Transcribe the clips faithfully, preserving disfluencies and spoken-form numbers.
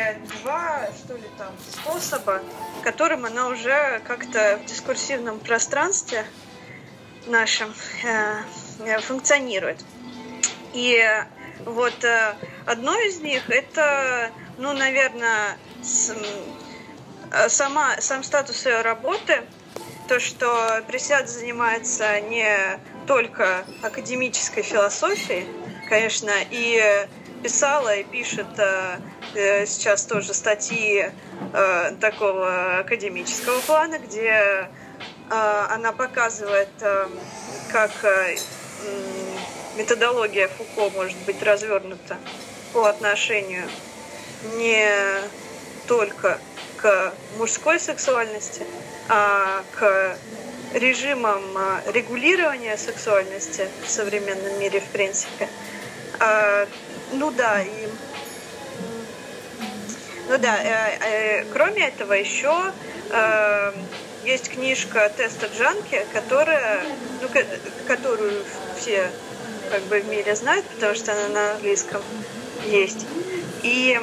или два, что ли, там, способа, которым она уже как-то в дискурсивном пространстве нашем э, функционирует. И вот э, одно из них это, ну, наверное, с, сама, сам статус ее работы, то, что Пресиада занимается не только академической философией, конечно, и писала и пишет э, сейчас тоже статьи э, такого академического плана, где э, она показывает, э, как э, методология Фуко может быть развернута по отношению не только к мужской сексуальности, а к режимам регулирования сексуальности в современном мире, в принципе. А, ну да, и ну да, э, э, кроме этого еще э, есть книжка Теста Джанки, которая, ну, ко- которую все как бы в мире знают, потому что она на английском есть. И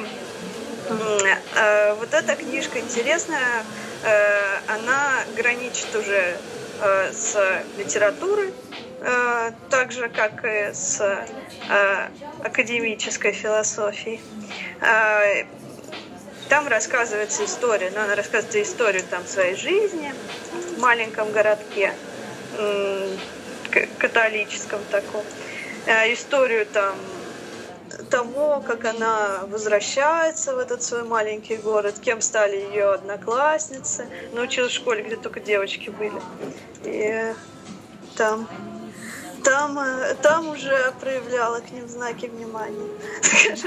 э, вот эта книжка интересная, э, она граничит уже э, с литературой, э, так же, как и с э, академической философией. Э, там рассказывается история, но она рассказывает историю там своей жизни в маленьком городке, э, католическом таком. Э, историю там того, как она возвращается в этот свой маленький город, кем стали ее одноклассницы. Научилась в школе, где только девочки были. И там, там, там уже проявляла к ним знаки внимания, скажем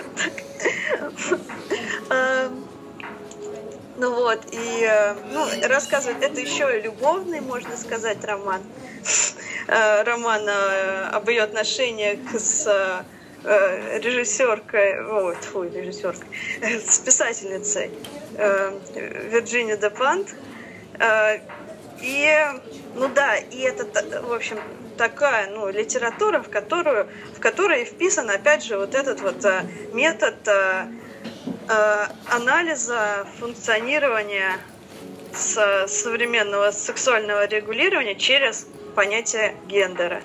так. Ну вот, и ну, рассказывает, это еще и любовный, можно сказать, роман. Роман об ее отношениях с режиссеркой, вот, фу, режиссеркой, с писательницей Вирджинией Депант. И, ну да, и это, в общем, такая, ну, литература, в которую, в которой вписан, опять же, вот этот вот метод анализа функционирования современного сексуального регулирования через понятие гендера.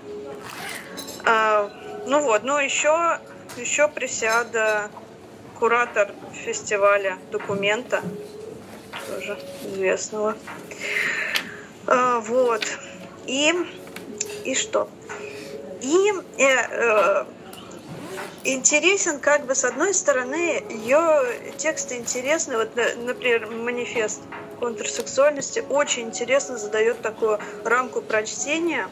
Ну вот, ну еще, еще Пресиада куратор фестиваля документа, тоже известного. А, вот. И, и что? И э, э, интересен, как бы, с одной стороны, ее тексты интересны. Вот, например, манифест контрсексуальности очень интересно задает такую рамку прочтения,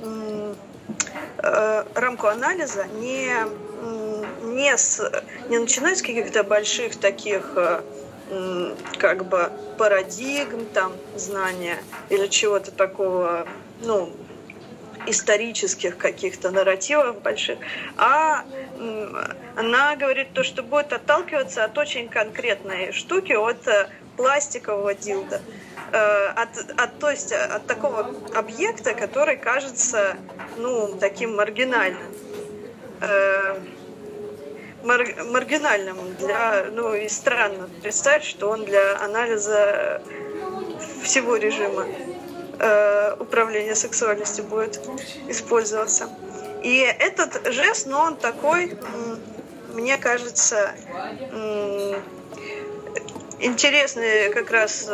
рамку анализа, не, не, с, не начиная с каких-то больших таких как бы парадигм, там, знания или чего-то такого, ну, исторических каких-то нарративов больших, а она говорит то, что будет отталкиваться от очень конкретной штуки, от пластикового дилда. От, от, то есть от такого объекта, который кажется, ну, таким маргинальным. Э, мар, маргинальным для, ну, и странно представить, что он для анализа всего режима э, управления сексуальностью будет использоваться. И этот жест, ну, он такой, мне кажется, интересный как раз,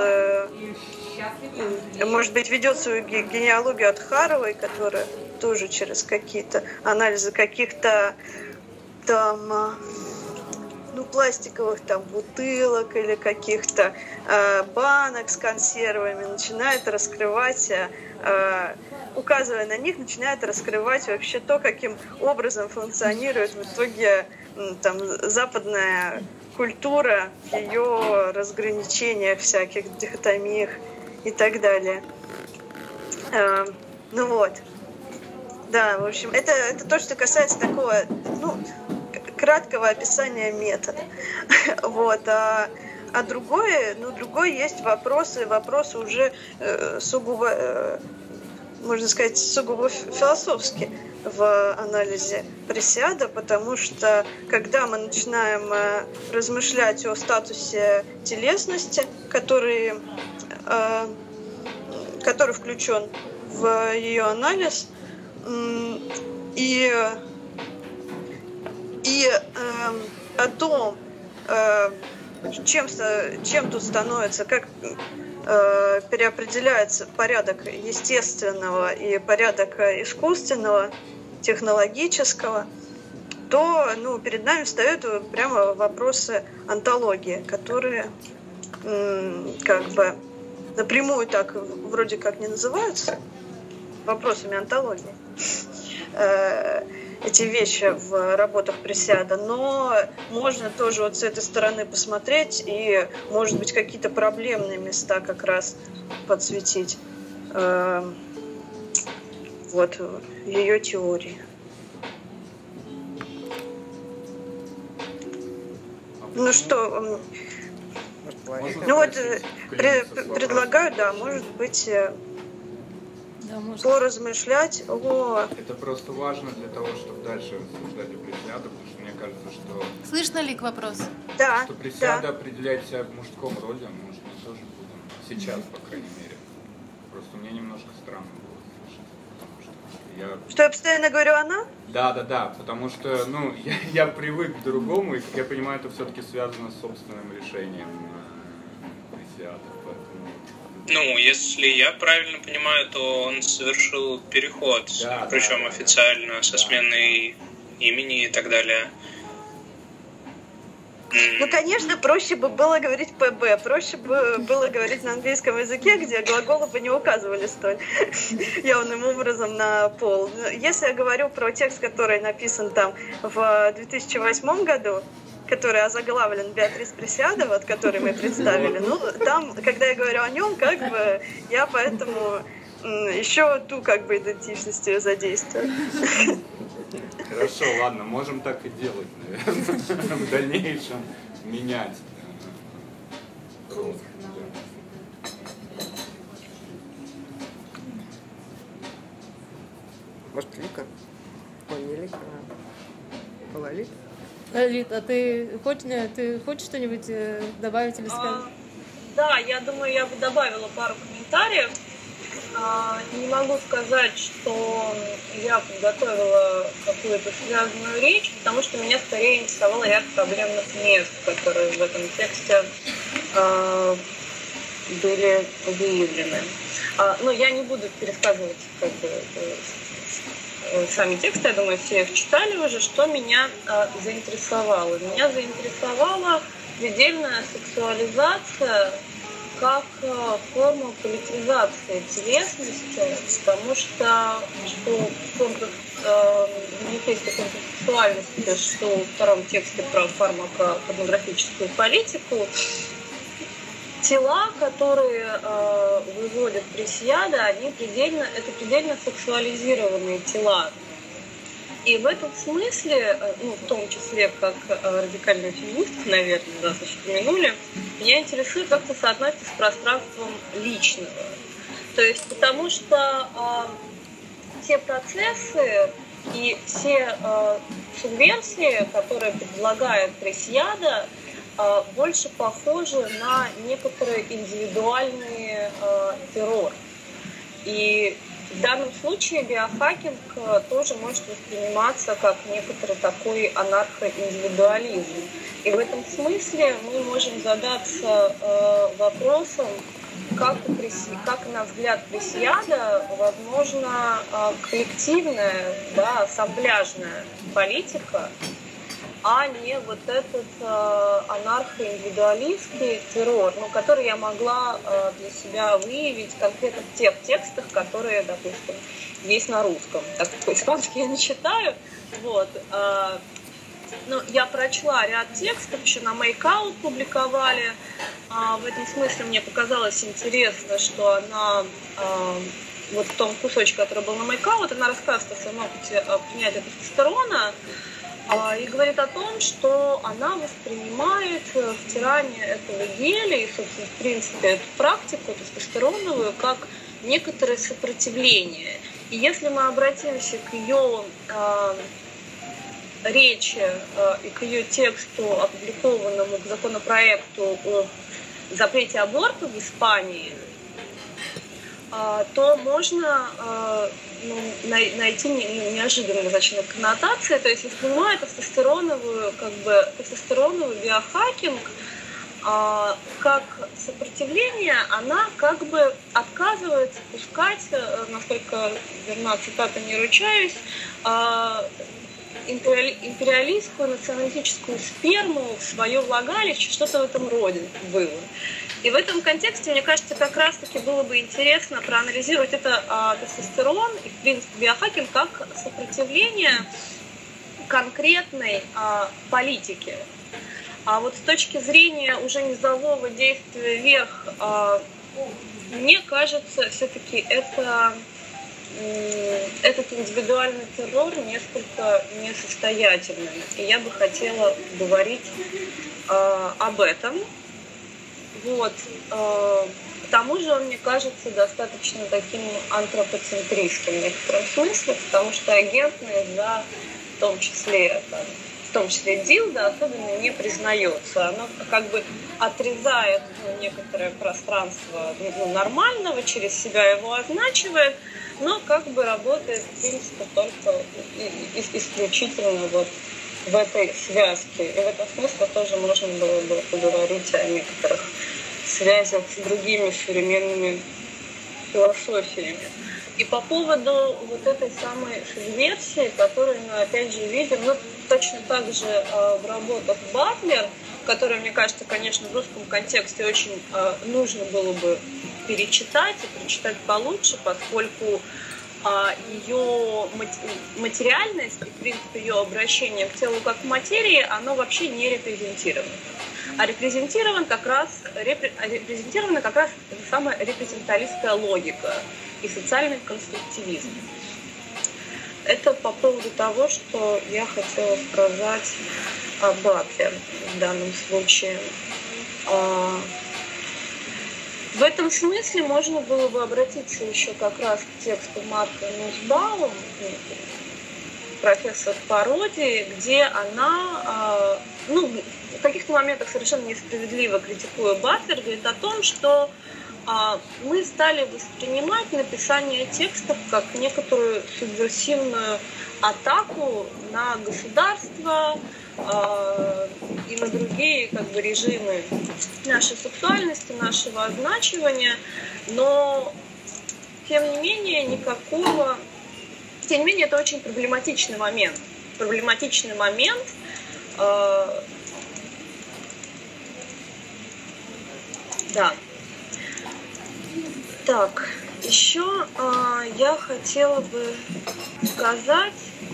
может быть, ведет свою генеалогию от Харовой, которая тоже через какие-то анализы каких-то там, ну, пластиковых там бутылок или каких-то э, банок с консервами начинает раскрывать, э, указывая на них, начинает раскрывать вообще то, каким образом функционирует в итоге там западная культура, ее разграничениях всяких, дихотомиях и так далее. Э, ну вот. Да, в общем, это, это то, что касается такого, ну, краткого описания метода. Вот. А, а другое, ну, другое есть вопросы, вопросы уже э, сугубо, э, можно сказать, сугубо философски в анализе Пресиада, потому что когда мы начинаем размышлять о статусе телесности, который, который включен в ее анализ, и, и о том, чем, чем тут становится, как переопределяется порядок естественного и порядок искусственного, технологического, то ну, перед нами встают прямо вопросы онтологии, которые как бы напрямую так вроде как не называются вопросами онтологии, эти вещи в работах Пресиада, но можно тоже вот с этой стороны посмотреть и, может быть, какие-то проблемные места как раз подсветить э, вот ее теории. Ну что, ну вот пре- предлагаю, да, может быть, Да, поразмышлять о... Это просто важно для того, чтобы дальше рассуждать о Пресиаде, потому что мне кажется, что... Слышно ли к вопросу? Да, что Пресиада да. определяет себя в мужском роде, может, мы тоже будем. Сейчас, по крайней мере. Просто мне немножко странно было слышать, потому что я... Что я постоянно говорю она? Да, да, да, потому что, ну, я, я привык к другому, и, как я понимаю, это все-таки связано с собственным решением Пресиада, поэтому... Ну, если я правильно понимаю, то он совершил переход, да, причем да, официально, да, со да. сменой имени и так далее. Ну, конечно, проще бы было говорить ПБ, проще бы было говорить на английском языке, где глаголы бы не указывали столь явным образом на пол. Если я говорю про текст, который написан там в две тысячи восьмом году, который озаглавлен Беатрис Пресиада, вот, который мы представили, ну, там, когда я говорю о нем, как бы, я поэтому еще ту, как бы, идентичность ее задействую. Хорошо, ладно, можем так и делать, наверное, в дальнейшем менять. Может, Лика? Ой, не Лика, а Лолита? Лолит, а ты хочешь, ты хочешь что-нибудь добавить или сказать? А, да, я думаю, я бы добавила пару комментариев. А, не могу сказать, что я подготовила какую-то связанную речь, потому что меня скорее интересовал ряд проблемных мест, которые в этом тексте а, были выявлены. А, но я не буду пересказывать как бы, сами тексты, я думаю, все их читали уже. Что меня а, заинтересовало? Меня заинтересовала предельная сексуализация как а, форма политизации телесности, потому что, что контр, а, в европейской контрсексуальности, что во втором тексте про фармакопорнографическую политику, тела, которые э, выводят Пресиада, они предельно, это предельно сексуализированные тела. И в этом смысле, э, ну, в том числе как э, радикальные феминистки, наверное, да, упомянули, меня интересует, как это соотносится с пространством личного. То есть потому что э, те процессы и все э, субверсии, которые предлагает Пресиада, больше похожи на некоторый индивидуальный э, террор. И в данном случае биохакинг тоже может восприниматься как некоторый такой анархоиндивидуализм. И в этом смысле мы можем задаться э, вопросом, как, как, на взгляд Пресиада, возможно, э, коллективная, да, ассамбляжная политика, а не вот этот э, анархоиндивидуалистский террор, ну, который я могла э, для себя выявить конкретно в тех текстах, которые, допустим, есть на русском. Так как по-испански я не читаю. Вот, э, ну, я прочла ряд текстов, еще на Make-Out публиковали. Э, в этом смысле мне показалось интересно, что она... Э, вот в том кусочке, который был на Make-Out, она рассказывает о своем опыте принятия тестостерона, и говорит о том, что она воспринимает втирание этого геля и, собственно, в принципе, эту практику тестостероновую как некоторое сопротивление. И если мы обратимся к ее э, речи э, и к ее тексту, опубликованному к законопроекту о запрете аборта в Испании, э, то можно э, ну, найти неожиданные достаточно коннотации. То есть воспринимает тестостероновую, как бы, тестостероновый биохакинг э, как сопротивление, она как бы отказывается пускать, насколько верна цитата, не ручаюсь, империалистскую националистическую сперму в свое влагалище, что-то в этом роде было. И в этом контексте, мне кажется, как раз-таки было бы интересно проанализировать это а, тестостерон и, в принципе, биохакинг как сопротивление конкретной а, политике. А вот с точки зрения уже низового действия вверх, мне кажется, все-таки это, этот индивидуальный террор несколько несостоятельный. И я бы хотела говорить об этом. Вот. К тому же он, мне кажется, достаточно таким антропоцентристским в некотором смысле, потому что агентность, да, в том числе там, в том числе дилда, особенно не признается. Оно как бы отрезает ну, некоторое пространство ну, нормального, через себя его означивает, но как бы работает, в принципе, только исключительно вот в этой связке. И в этом смысле тоже можно было бы поговорить о некоторых связях с другими современными философиями. И по поводу вот этой самой субверсии, которую мы опять же видим, ну, точно так же э, в работах Батлер, которые, мне кажется, конечно, в русском контексте очень э, нужно было бы перечитать и прочитать получше, поскольку э, ее материальность и, в принципе, ее обращение к телу как к материи, оно вообще не репрезентировано. А репрезентирован как раз, репре, репрезентирована как раз самая репрезенталистская логика и социальный конструктивизм. Это по поводу того, что я хотела сказать о Батлер в данном случае. В этом смысле можно было бы обратиться еще как раз к тексту Марты Нусбаум, профессор пародии, где она, ну, в каких-то моментах совершенно несправедливо критикуя Батлер, говорит о том, что мы стали воспринимать написание текстов как некоторую субверсивную атаку на государство э, и на другие как бы, режимы нашей сексуальности, нашего означивания, но тем не менее никакого... Тем не менее это очень проблематичный момент. Проблематичный момент э, да. Так, еще э, я хотела бы сказать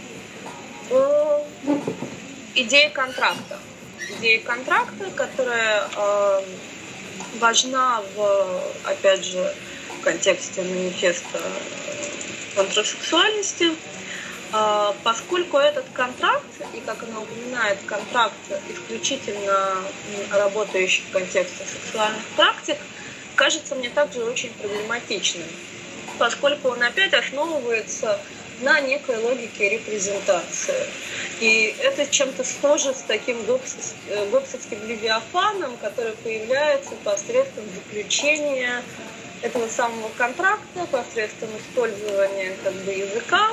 о идее контракта. Идее контракта, которая э, важна в, опять же, в контексте манифеста контрасексуальности, э, поскольку этот контракт, и как она упоминает, контракт исключительно работающий в контексте сексуальных практик, кажется мне также очень проблематичным, поскольку он опять основывается на некой логике репрезентации. И это чем-то схоже с таким гоббсовским левиафаном, который появляется посредством заключения этого самого контракта, посредством использования как бы, языка,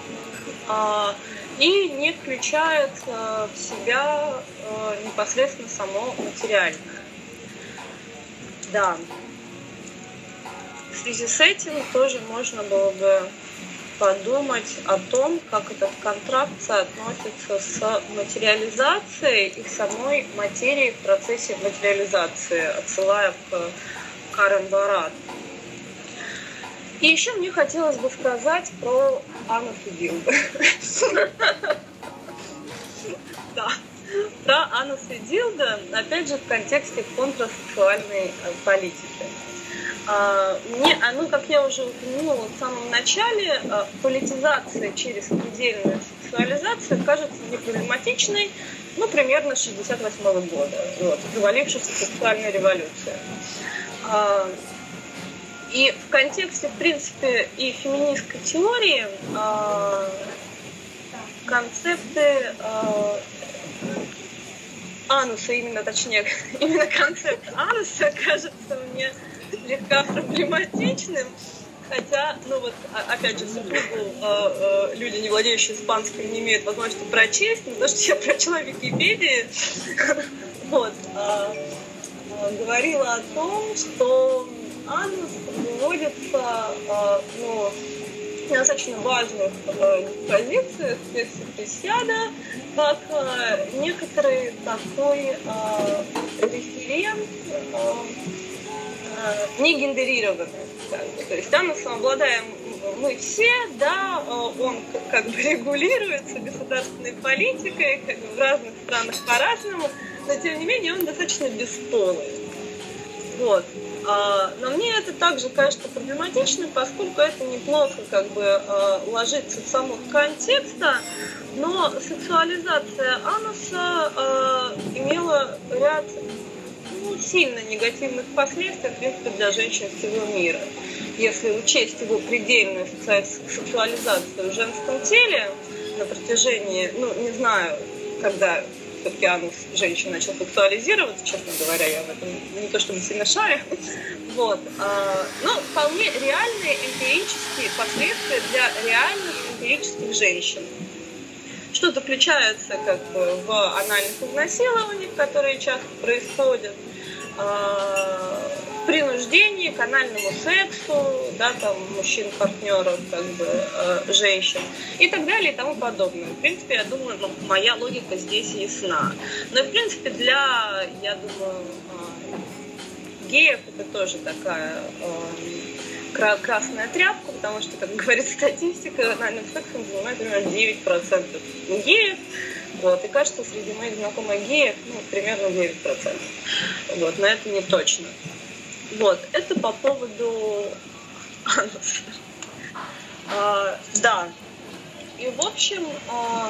и не включает в себя непосредственно само материальное. Да. В связи с этим тоже можно было бы подумать о том, как этот контракт соотносится с материализацией и самой материей в процессе материализации, отсылая к Карен Барат. И еще мне хотелось бы сказать про Анну Федилду. Да. Про Анну Федилду, опять же, в контексте контрасексуальной политики. Мне, ну, как я уже упомянула в самом начале, политизация через предельную сексуализацию кажется мне проблематичной, ну, примерно с шестьдесят восьмого года, вот, завалившейся сексуальной революции. И в контексте, в принципе, и феминистской теории э, концепты э, ануса, именно, точнее, именно концепт ануса кажется мне слегка проблематичным. Хотя, ну вот, опять же, супругу э, э, люди, не владеющие испанским, не имеют возможности прочесть, но то, что я прочла в Википедии, вот, э, э, говорила о том, что анус выводится, э, ну, в достаточно важных э, позициях в тексте Пресиада, как э, некоторый такой э, референт, э, э, не гендерированный. То есть анусом обладаем мы все, да, он как бы регулируется государственной политикой, как бы в разных странах по-разному, но тем не менее он достаточно бесполый. Вот. Но мне это также кажется проблематичным, поскольку это неплохо как бы ложится в саму контекста, но сексуализация ануса имела ряд ну, сильно негативных последствий, в принципе, для женщин всего мира. Если учесть его предельную сексуализацию в женском теле на протяжении, ну, не знаю, когда все-таки анус женщин начал сексуализироваться, честно говоря, я в этом не то чтобы сильно шарю, вот, а, но вполне реальные эмпирические последствия для реальных эмпирических женщин. Что заключается как бы в анальных изнасилованиях, которые часто происходят, в принуждении к анальному сексу, да, там, мужчин-партнеров, как бы, э, женщин и так далее и тому подобное. В принципе, я думаю, ну, моя логика здесь ясна. Но, в принципе, для, я думаю, э, геев это тоже такая э, красная тряпка, потому что, как говорит статистика, анальным сексом занимает примерно девять процентов геев. Вот, и кажется, среди моих знакомых геев, ну, примерно девять процентов. Вот, но это не точно. Вот, это по поводу ануса. А, да. И, в общем, а,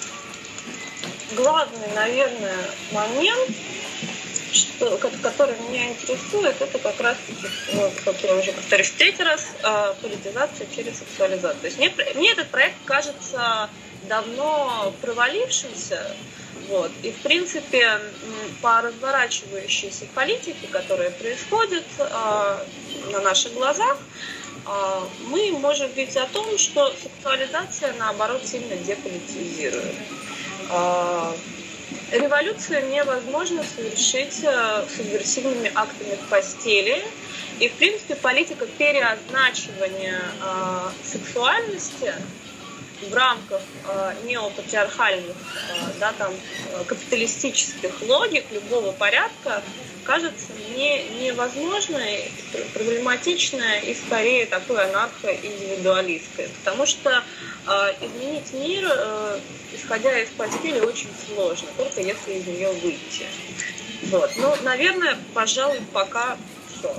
главный, наверное, момент, что, который меня интересует, это как раз-таки, ну, как я уже повторюсь в третий раз, а, политизация через сексуализацию. То есть мне, мне этот проект кажется давно провалившимся. Вот. И, в принципе, по разворачивающейся политике, которая происходит э, на наших глазах, э, мы можем видеть о том, что сексуализация, наоборот, сильно деполитизирует. Э, революцию невозможно совершить э, субверсивными актами в постели. И, в принципе, политика переозначивания э, сексуальности в рамках э, неопатриархальных, э, да, там, капиталистических логик любого порядка кажется не, невозможной, проблематичной и скорее такой анархо-индивидуалистской. Потому что э, изменить мир, э, исходя из постели, очень сложно, только если из нее выйти. Вот. Ну, наверное, пожалуй, пока все.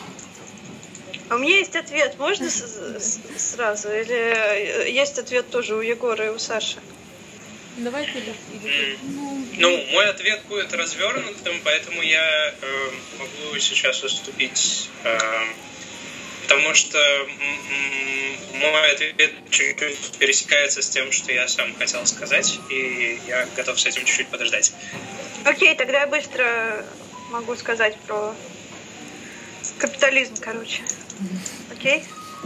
А у меня есть ответ. Можно с- с- сразу? Или есть ответ тоже у Егора и у Саши? Давайте или, или... Ну, ну, мой ответ будет развернутым, поэтому я э, могу сейчас уступить, э, потому что м- мой ответ чуть-чуть пересекается с тем, что я сам хотел сказать, и я готов с этим чуть-чуть подождать. Окей, тогда я быстро могу сказать про капитализм, короче. Окей?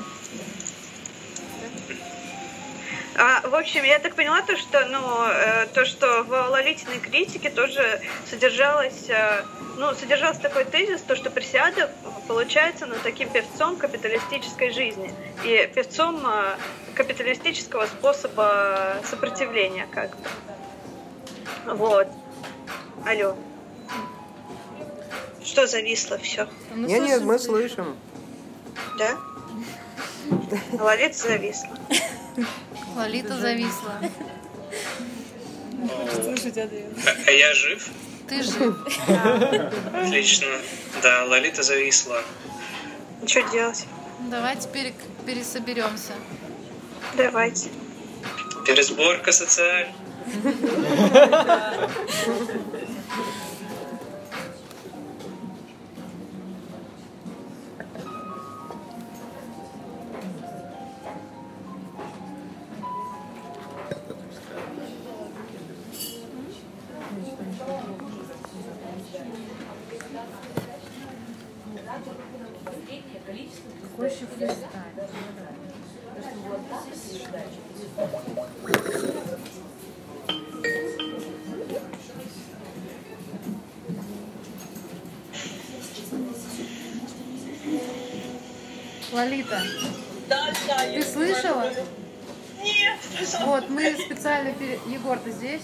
А, в общем, я так поняла то, что, ну, э, то, что в Лолитиной критике тоже содержалось, э, ну, содержался такой тезис, то, что Пресиада получается, ну, таким певцом капиталистической жизни и певцом э, капиталистического способа сопротивления, как бы. Вот. Алло. Что зависло? Все. Мы Нет, нет, слышим мы тебя. слышим. Да? Лолита зависла. Лолита зависла. Слушать ответ. А, а я жив? Ты жив. Отлично. Да, Лолита зависла. Что делать? Давай теперь пересоберемся. Давайте. Пересборка социальная. Какой еще фристайл? Лолита, Да, да, ты я слышала? Нет, Вот, мы специально пере... Егор, ты здесь?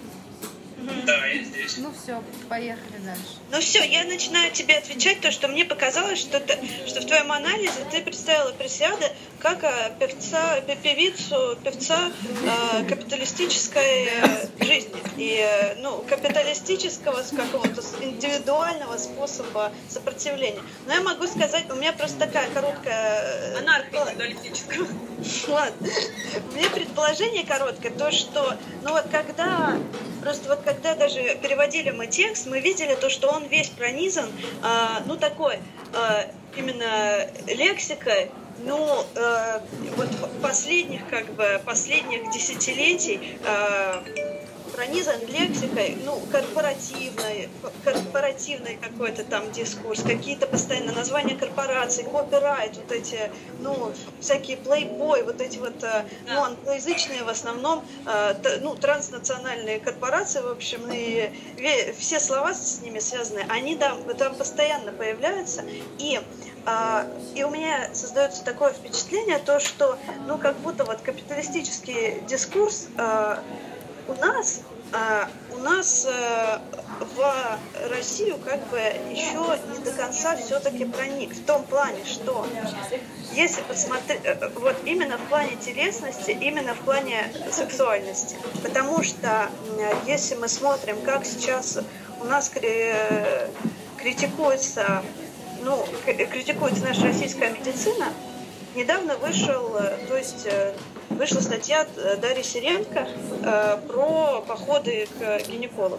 Да, я здесь. Ну все, поехали дальше. Ну все, я начинаю тебе отвечать то, что мне показалось, что, ты, что в твоем анализе ты представила Пресиада как а, певца, пе- певицу, певца а, капиталистической э, жизни и э, ну, капиталистического с какого-то с- индивидуального способа сопротивления. Но я могу сказать, у меня просто такая короткая... анархо-индивидуалистического. Ладно. У меня предположение короткое, то, что, ну вот когда, просто вот когда даже переводили мы текст, мы видели то, что он весь пронизан, а, ну такой, а, именно лексикой, ну, э, вот последних, как бы, последних десятилетий э, пронизан лексикой, ну, корпоративной, корпоративный какой-то там дискурс, какие-то постоянно названия корпораций, копирайт, вот эти, ну, всякие плейбой, вот эти вот, э, ну, англоязычные в основном, э, т- ну, транснациональные корпорации, в общем, и ве- все слова с ними связаны, они там, там постоянно появляются, и А, и у меня создается такое впечатление, то, что, ну, как будто вот капиталистический дискурс а, у нас, а, у нас а, в Россию как бы еще не до конца все-таки проник. В том плане, что если посмотреть, вот именно в плане телесности, именно в плане сексуальности. Потому что если мы смотрим, как сейчас у нас кри- критикуется ну, критикуется наша российская медицина, недавно вышел, то есть вышла статья Дарьи Сиренко э, про походы к гинекологу.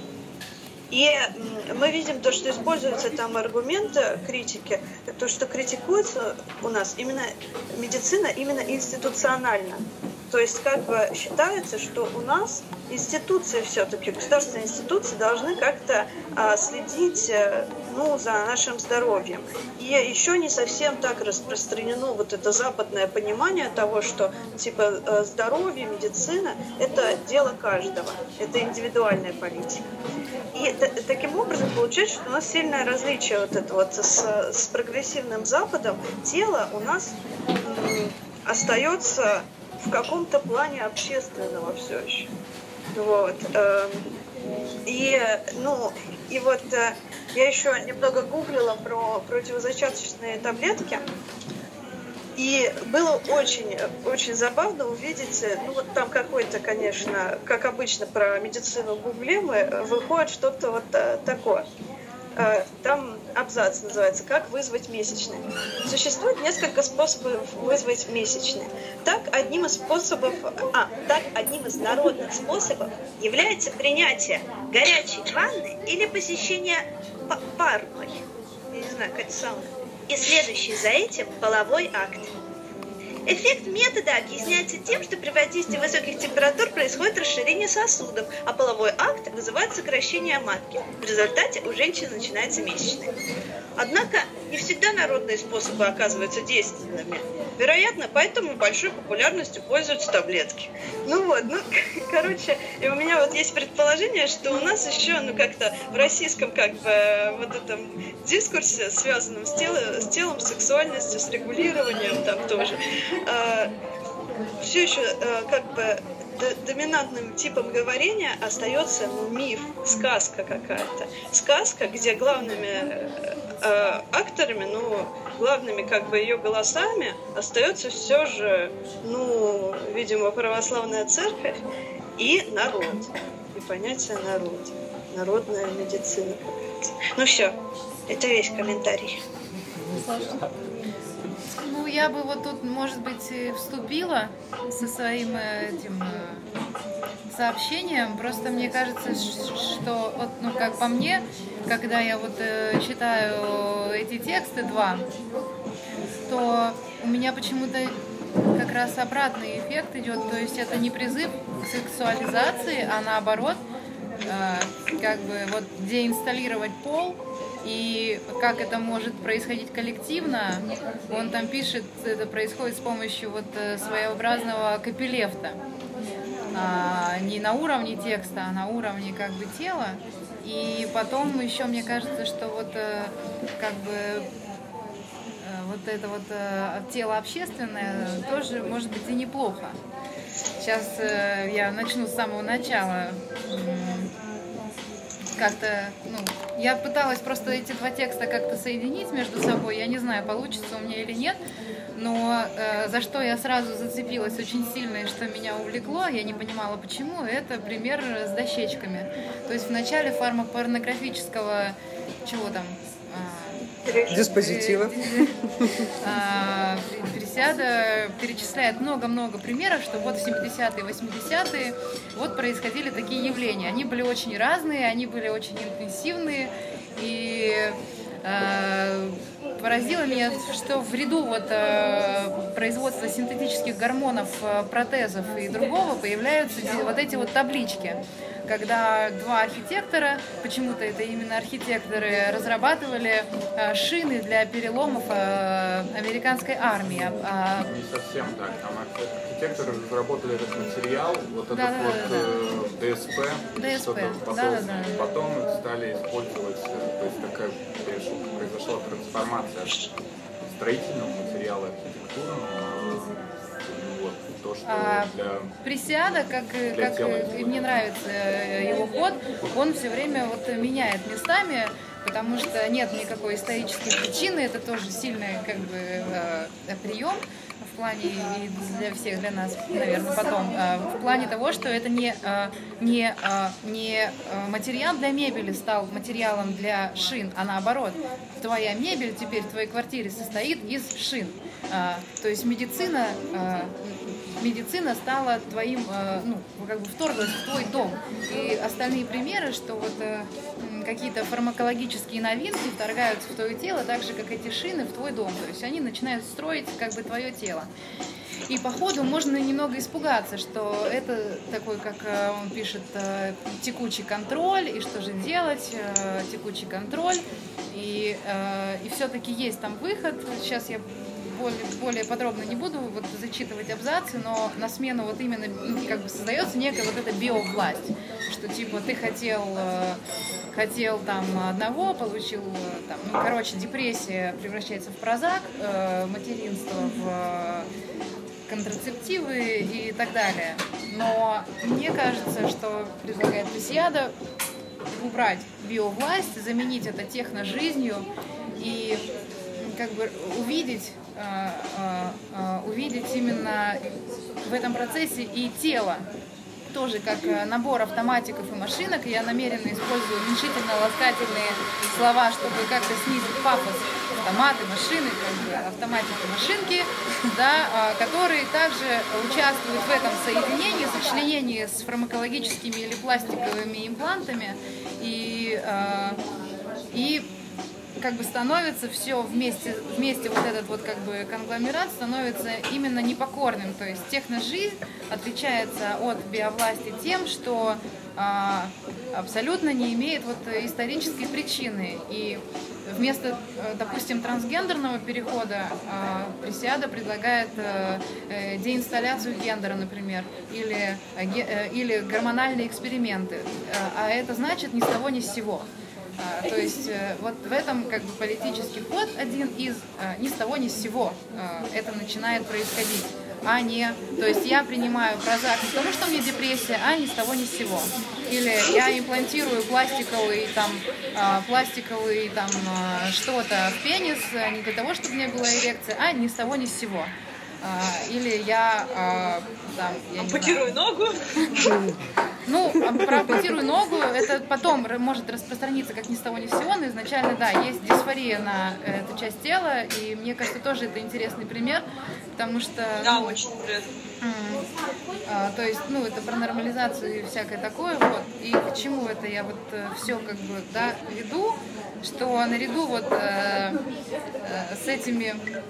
И мы видим то, что используются там аргументы критики, то, что критикуется у нас именно медицина именно институционально. То есть как бы считается, что у нас институции все-таки, государственные институции должны как-то а, следить ну, за нашим здоровьем. И еще не совсем так распространено вот это западное понимание того, что типа здоровье, медицина – это дело каждого, это индивидуальная политика. И т- таким образом получается, что у нас сильное различие вот это вот с, с прогрессивным Западом. Тело у нас м, остается в каком-то плане общественного все еще. Вот. И, ну, и вот я еще немного гуглила про противозачаточные таблетки. И было очень, очень забавно увидеть, ну вот там какой-то, конечно, как обычно про медицину в гугле мы, выходит что-то вот такое. Там абзац называется «Как вызвать месячные». Существует несколько способов вызвать месячные. Так, одним из способов, а, так, одним из народных способов является принятие горячей ванны или посещение па- парной, я не знаю, как это сауна, и следующий за этим половой акт. Эффект метода объясняется тем, что при воздействии высоких температур происходит расширение сосудов, а половой акт вызывает сокращение матки. В результате у женщины начинается месячные. Однако не всегда народные способы оказываются действенными. Вероятно, поэтому большой популярностью пользуются таблетки. Ну вот, ну, короче, и у меня вот есть предположение, что у нас еще, ну, как-то в российском, как бы, вот этом дискурсе, связанном с телом, с телом, с сексуальностью, с регулированием там тоже, э, все еще, э, как бы, д- доминантным типом говорения остается, ну, миф, сказка какая-то. Сказка, где главными э, акторами, ну, главными как бы ее голосами остается все же, ну, видимо, православная церковь и народ. И понятие народ. Народная медицина какая-то. Ну все, это весь комментарий. Ну, я бы вот тут, может быть, и вступила со своим э, этим э, сообщением. Просто мне кажется, ш- что, вот, ну, как по мне, когда я вот э, читаю эти тексты два, то у меня почему-то как раз обратный эффект идет. То есть это не призыв к сексуализации, а наоборот, э, как бы вот деинсталлировать пол И как это может происходить коллективно, он там пишет, это происходит с помощью вот своеобразного копилефта. А, не на уровне текста, а на уровне как бы тела. И потом еще мне кажется, что вот как бы вот это вот тело общественное тоже может быть и неплохо. Сейчас я начну с самого начала. Как-то, ну, я пыталась просто эти два текста как-то соединить между собой. Я не знаю, получится у меня или нет. Но э, за что я сразу зацепилась очень сильно и что меня увлекло, я не понимала почему, это пример с дощечками. То есть в начале фармакопорнографического, чего там? Диспозитива. Присяда перечисляет много-много примеров, что вот в семидесятые, восьмидесятые вот происходили такие явления. Они были очень разные, они были очень интенсивные, и э, поразило меня, что в ряду вот, э, производства синтетических гормонов, э, протезов и другого появляются вот эти вот таблички, когда два архитектора, почему-то это именно архитекторы, разрабатывали э, шины для переломов э, американской армии. А, Не совсем так. Там архитекторы разработали этот материал, вот этот да, вот да, да. э, ДСП, ДСП. что-то потом, Да, да, да. потом стали использовать, то есть такая произошла трансформация строительного материала, архитектурного. Вот, то, что А для... Присяда, как, как и мне нравится его ход, он все время вот меняет местами, потому что нет никакой исторической причины, это тоже сильный как бы прием в плане и для всех, для нас, наверное, потом, в плане того, что это не, не, не материал для мебели стал материалом для шин, а наоборот, твоя мебель теперь в твоей квартире состоит из шин. То есть медицина медицина стала твоим, ну, как бы вторглась в твой дом. И остальные примеры, что вот какие-то фармакологические новинки вторгаются в твое тело, так же, как эти шины в твой дом. То есть они начинают строить как бы твое тело. И по ходу можно немного испугаться, что это такой, как он пишет, текучий контроль, и что же делать, текучий контроль. И, и все-таки есть там выход. Сейчас я более, более подробно не буду вот зачитывать абзацы, но на смену вот именно как бы создается некая вот эта биовласть, что типа ты хотел, хотел там одного, получил там, ну, короче, депрессия превращается в Прозак, материнство в контрацептивы и так далее. Но мне кажется, что предлагает Присяда убрать биовласть, заменить это техножизнью и как бы увидеть, э, э, увидеть именно в этом процессе и тело. Тоже как набор автоматиков и машинок. Я намеренно использую уменьшительно-ласкательные слова, чтобы как-то снизить пафос. Автоматы, машины, как бы автоматики, машинки, да, которые также участвуют в этом соединении, сочленении с фармакологическими или пластиковыми имплантами. И, и как бы становится все вместе, вместе вот этот вот как бы конгломерат становится именно непокорным. То есть техножизнь отличается от биовласти тем, что а, абсолютно не имеет вот исторической причины. И вместо, допустим, трансгендерного перехода а, Присяда предлагает а, деинсталляцию гендера, например, или, а, или гормональные эксперименты. А, а это значит ни с того ни с сего. А, то есть вот в этом как бы политический ход один из а, ни с того ни с сего а, это начинает происходить, а не, то есть я принимаю Прозак не потому, что у меня депрессия, а ни с того ни с сего. Или я имплантирую пластиковый там, а, пластиковый там а, что-то в пенис не для того, чтобы у меня была эрекция, а ни с того ни с сего. А, или я а, там, я ампутирую ногу. Ну, про ампутирую ногу, это потом может распространиться как ни с того ни с сего, но изначально, да, есть дисфория на эту часть тела, и мне кажется, тоже это интересный пример, потому что... Да, ну, очень интересно. А, то есть, ну, это про нормализацию и всякое такое, вот, и к чему это я вот все как бы, да, веду, что наряду вот э, э, с этими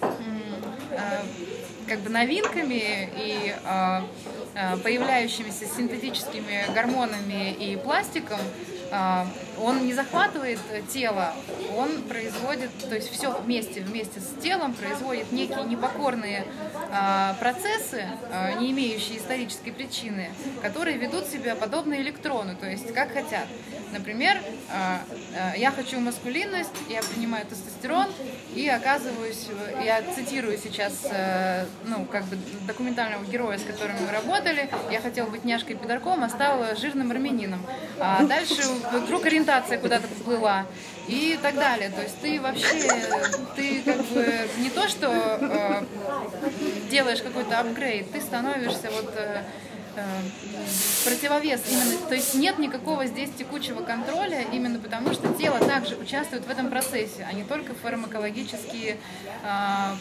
э, как бы новинками и э, появляющимися синтетическими гормонами и пластиком, он не захватывает тело, он производит, то есть все вместе, вместе с телом производит некие непокорные процессы, не имеющие исторической причины, которые ведут себя подобно электрону, то есть как хотят. Например, я хочу маскулинность, я принимаю тестостерон и оказываюсь, я цитирую сейчас, ну, как бы документального героя, с которым мы работали, я хотела быть няшкой-пидорком, а стала жирным армянином. А дальше вдруг ориентация куда-то поплыла и так далее. То есть ты вообще, ты как бы не то, что э, делаешь какой-то апгрейд, ты становишься вот э, противовес именно, то есть нет никакого здесь текучего контроля, именно потому что тело также участвует в этом процессе, а не только фармакологические э,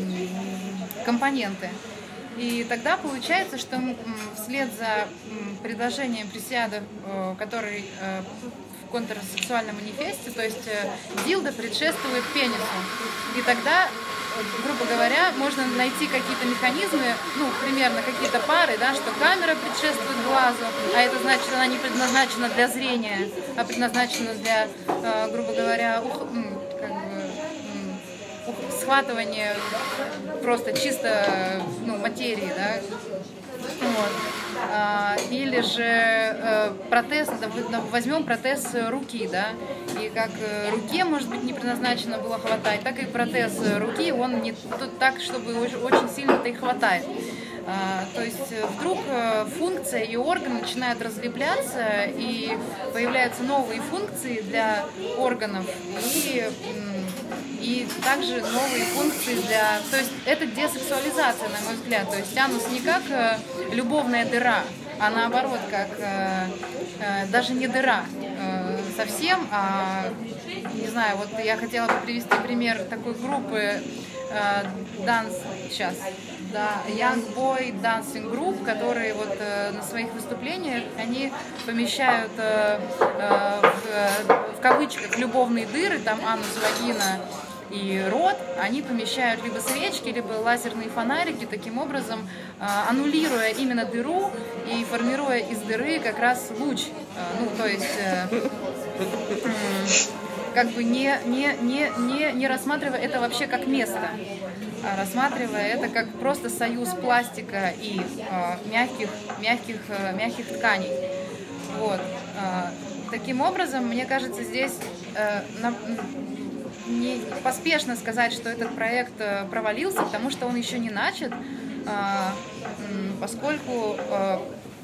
компоненты. И тогда получается, что вслед за предложением Пресиада, который в контрсексуальном манифесте, то есть дилдо предшествует пенису. И тогда, грубо говоря, можно найти какие-то механизмы, ну, примерно какие-то пары, да, что камера предшествует глазу, а это значит, она не предназначена для зрения, а предназначена для, грубо говоря, ух, как бы, схватывания просто чисто, ну, материи, да. Вот. Или же протез, возьмем протез руки, да, и как руке, может быть, не предназначено было хватать, так и протез руки, он не так, чтобы очень сильно-то и хватает. То есть вдруг функция и орган начинают разлепляться, и появляются новые функции для органов, и, и также новые функции для... То есть это десексуализация, на мой взгляд. То есть анус не как любовная дыра, а наоборот, как даже не дыра совсем, а, не знаю, вот я хотела бы привести пример такой группы данс, сейчас, да, Young Boy Dancing Group, которые вот э, на своих выступлениях они помещают э, э, в, в кавычках любовные дыры, там анус, вагина и рот, они помещают либо свечки, либо лазерные фонарики, таким образом э, аннулируя именно дыру и формируя из дыры как раз луч, э, ну то есть э, э, как бы не, не, не, не, не рассматривая это вообще как место, а рассматривая это как просто союз пластика и э, мягких, мягких, э, мягких тканей. Вот. Э, таким образом, мне кажется, здесь э, на, не поспешно сказать, что этот проект э, провалился, потому что он еще не начат, э, поскольку э,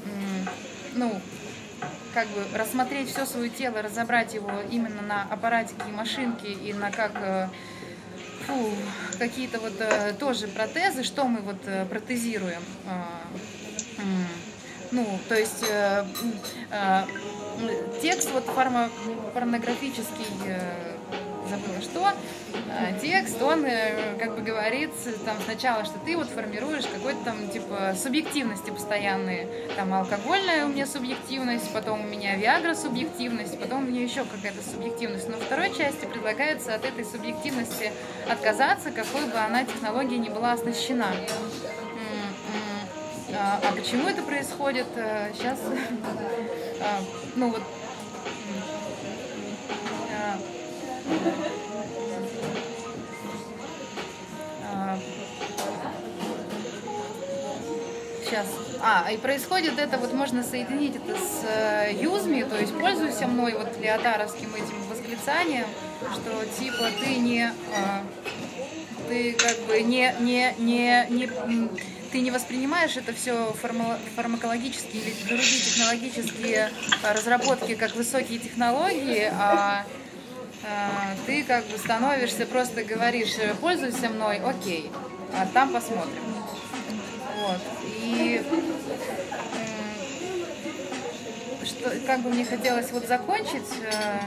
ну, как бы рассмотреть все свое тело, разобрать его именно на аппаратике и машинке и на как э, фу, какие-то вот э, тоже протезы, что мы вот э, протезируем. Э, э, ну, то есть э, э, текст вот фарма, порнографический, э, забыла что, э, текст, он э, как бы говорит там сначала, что ты вот формируешь какой-то там типа субъективности постоянные, там алкогольная у меня субъективность, потом у меня виагра субъективность, потом у меня еще какая-то субъективность. Но во второй части предлагается от этой субъективности отказаться, какой бы она технологией ни была оснащена. А, а почему это происходит? Сейчас, а, ну вот, а, а, сейчас, а, и происходит это, вот можно соединить это с э, юзми, то есть пользуйся мной вот леотаровским этим восклицанием, что типа ты не, э, ты как бы не, не, не, не ты не воспринимаешь это все фармакологические или другие технологические разработки как высокие технологии, а, а ты как бы становишься, просто говоришь, пользуйся мной, окей, а там посмотрим. Вот. И что, как бы мне хотелось вот закончить э,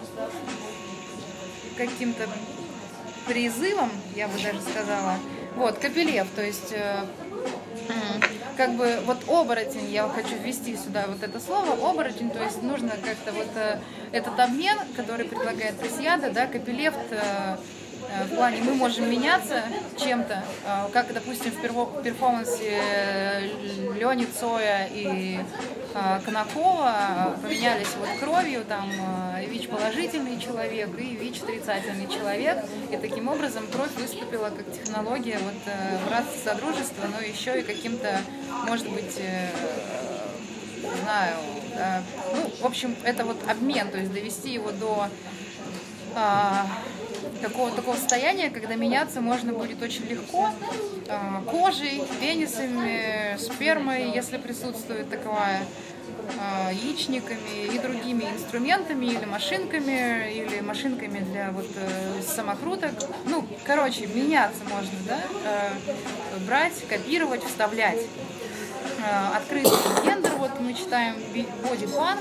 каким-то призывом, я бы даже сказала. Вот, Капелев, то есть э, как бы вот оборотень, я хочу ввести сюда вот это слово, оборотень, то есть нужно как-то вот э, этот обмен, который предлагает Пресиада, да, Капелев, э, в плане мы можем меняться чем-то, как, допустим, в перформансе Лени Цоя и Конакова поменялись вот кровью, там ВИЧ положительный человек и ВИЧ отрицательный человек, и таким образом кровь выступила как технология вот братства, содружества, но еще и каким-то, может быть, не знаю, ну, в общем, это вот обмен, то есть довести его до а, такого, такого состояния, когда меняться можно будет очень легко, а, кожей, пенисами, спермой, если присутствует таковая, а, яичниками и другими инструментами, или машинками, или машинками для вот самокруток. Ну, короче, меняться можно, да, а, брать, копировать, вставлять. Открытый гендер, вот мы читаем бодипанк,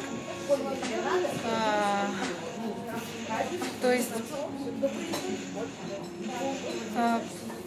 а, то есть а,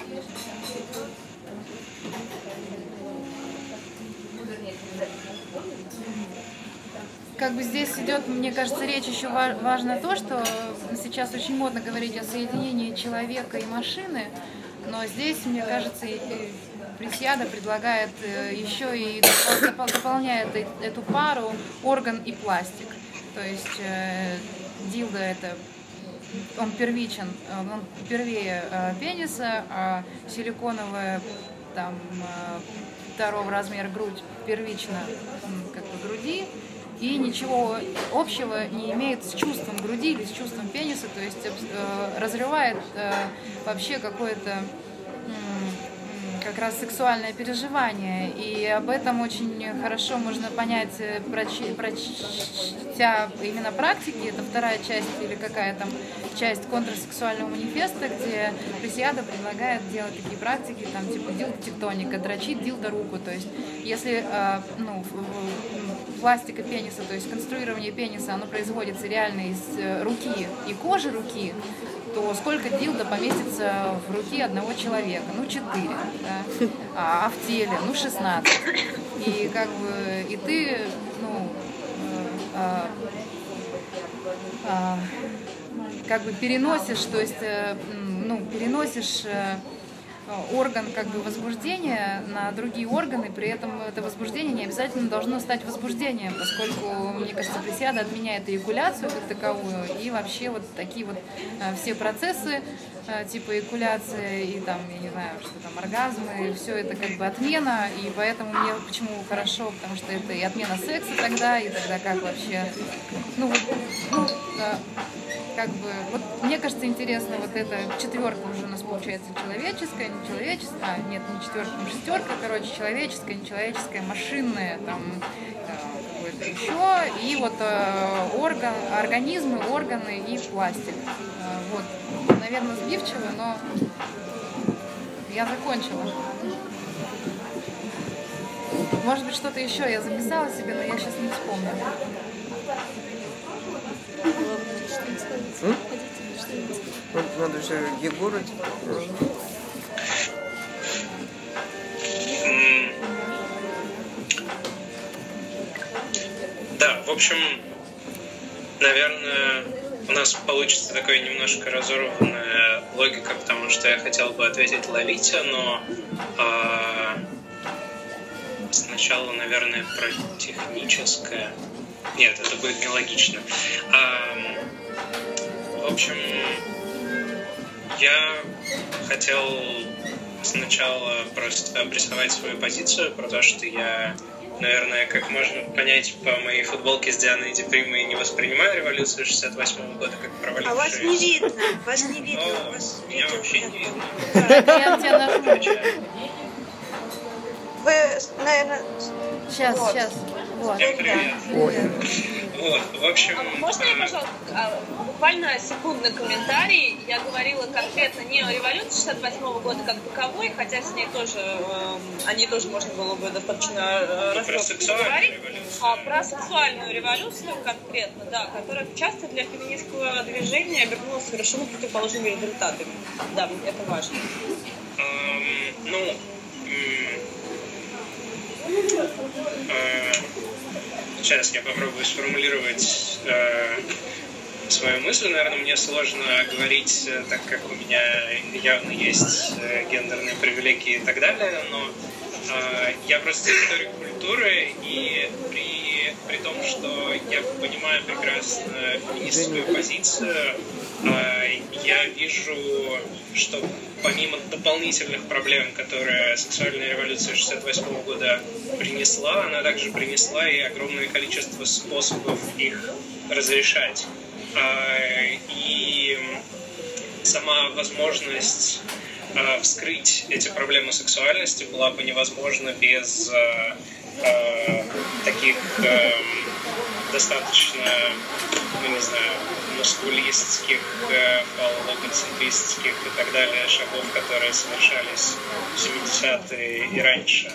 как бы здесь идет, мне кажется, речь еще важно то, что сейчас очень модно говорить о соединении человека и машины, но здесь, мне кажется, Пресьяда предлагает еще и дополняет эту пару орган и пластик. То есть дилдо это, он первичен, он первее пениса, а силиконовая там второго размера грудь первично как бы груди. И ничего общего не имеет с чувством груди или с чувством пениса, то есть э, разрывает э, вообще какое-то как раз сексуальное переживание, и об этом очень хорошо можно понять, прочтя именно практики. Это вторая часть или какая там часть контрсексуального манифеста, где Пресьяда предлагает делать такие практики, там типа дилдотектоника, дрочить дилдо руку, то есть если ну, пластика пениса, то есть конструирование пениса, оно производится реально из руки и кожи руки, то сколько дилдо поместится в руке одного человека? Ну, четыре. Да? А, а в теле? Ну, шестнадцать. И как бы, и ты, ну, а, а, как бы переносишь, то есть, ну, переносишь орган как бы возбуждения на другие органы, при этом это возбуждение не обязательно должно стать возбуждением, поскольку, мне кажется, Пресьяда отменяет эякуляцию как таковую, и вообще вот такие вот а, все процессы а, типа эякуляции и там, я не знаю, что там, оргазмы, все это как бы отмена, и поэтому мне почему хорошо, потому что это и отмена секса тогда, и тогда как вообще, ну вот, ну, да, как бы, вот мне кажется, интересно, вот это четверка уже у нас получается человеческая, не человеческая, а, нет, не четверка, не шестерка, короче, человеческая, нечеловеческая, машинная, там, какое-то еще, и вот э, орган, организмы, органы и пластик. Э, вот, наверное, сбивчиво, но я закончила. Может быть, что-то еще я записала себе, но я сейчас не вспомню. М? Вот надо же Егору. Да, в общем, наверное, у нас получится такая немножко разорванная логика, потому что я хотел бы ответить Лолите, но а, сначала, наверное, про техническое. Нет, это будет нелогично. А, в общем, я хотел сначала просто обрисовать свою позицию про то, что я, наверное, как можно понять по моей футболке с Дианой Депримой, не воспринимаю революцию шестьдесят восьмого года как провалившуюся. А вас не видно, вас не видно. О, вас меня видео вообще нет. не видно. Я тебя нажму. Вы, наверное... Сейчас, вот. сейчас. Вот. Всем привет. Ой. Вот, в общем... Можно я, э, пожалуйста, а, буквально секундный комментарий? Я говорила конкретно не о революции шестьдесят восьмого года как таковой, хотя с ней тоже, э, о ней тоже можно было бы достаточно э, про рассказать, сексуальную говорить. революцию. А про сексуальную революцию конкретно, да, которая часто для феминистского движения обернулась совершенно противоположными результатами. Да, это важно. Эм, ну, м, э, сейчас я попробую сформулировать э, свою мысль. Наверное, мне сложно говорить, так как у меня явно есть гендерные привилегии и так далее, но э, я просто историк культуры, и при, при том, что я понимаю прекрасно феминистскую позицию, э, я вижу, что помимо дополнительных проблем, которые сексуальная революция шестьдесят восьмого года принесла, она также принесла и огромное количество способов их разрешать. И сама возможность вскрыть эти проблемы сексуальности была бы невозможна без таких достаточно, ну не знаю, мускулистских, фаллогоцентристских и так далее шагов, которые совершались в семидесятые и раньше.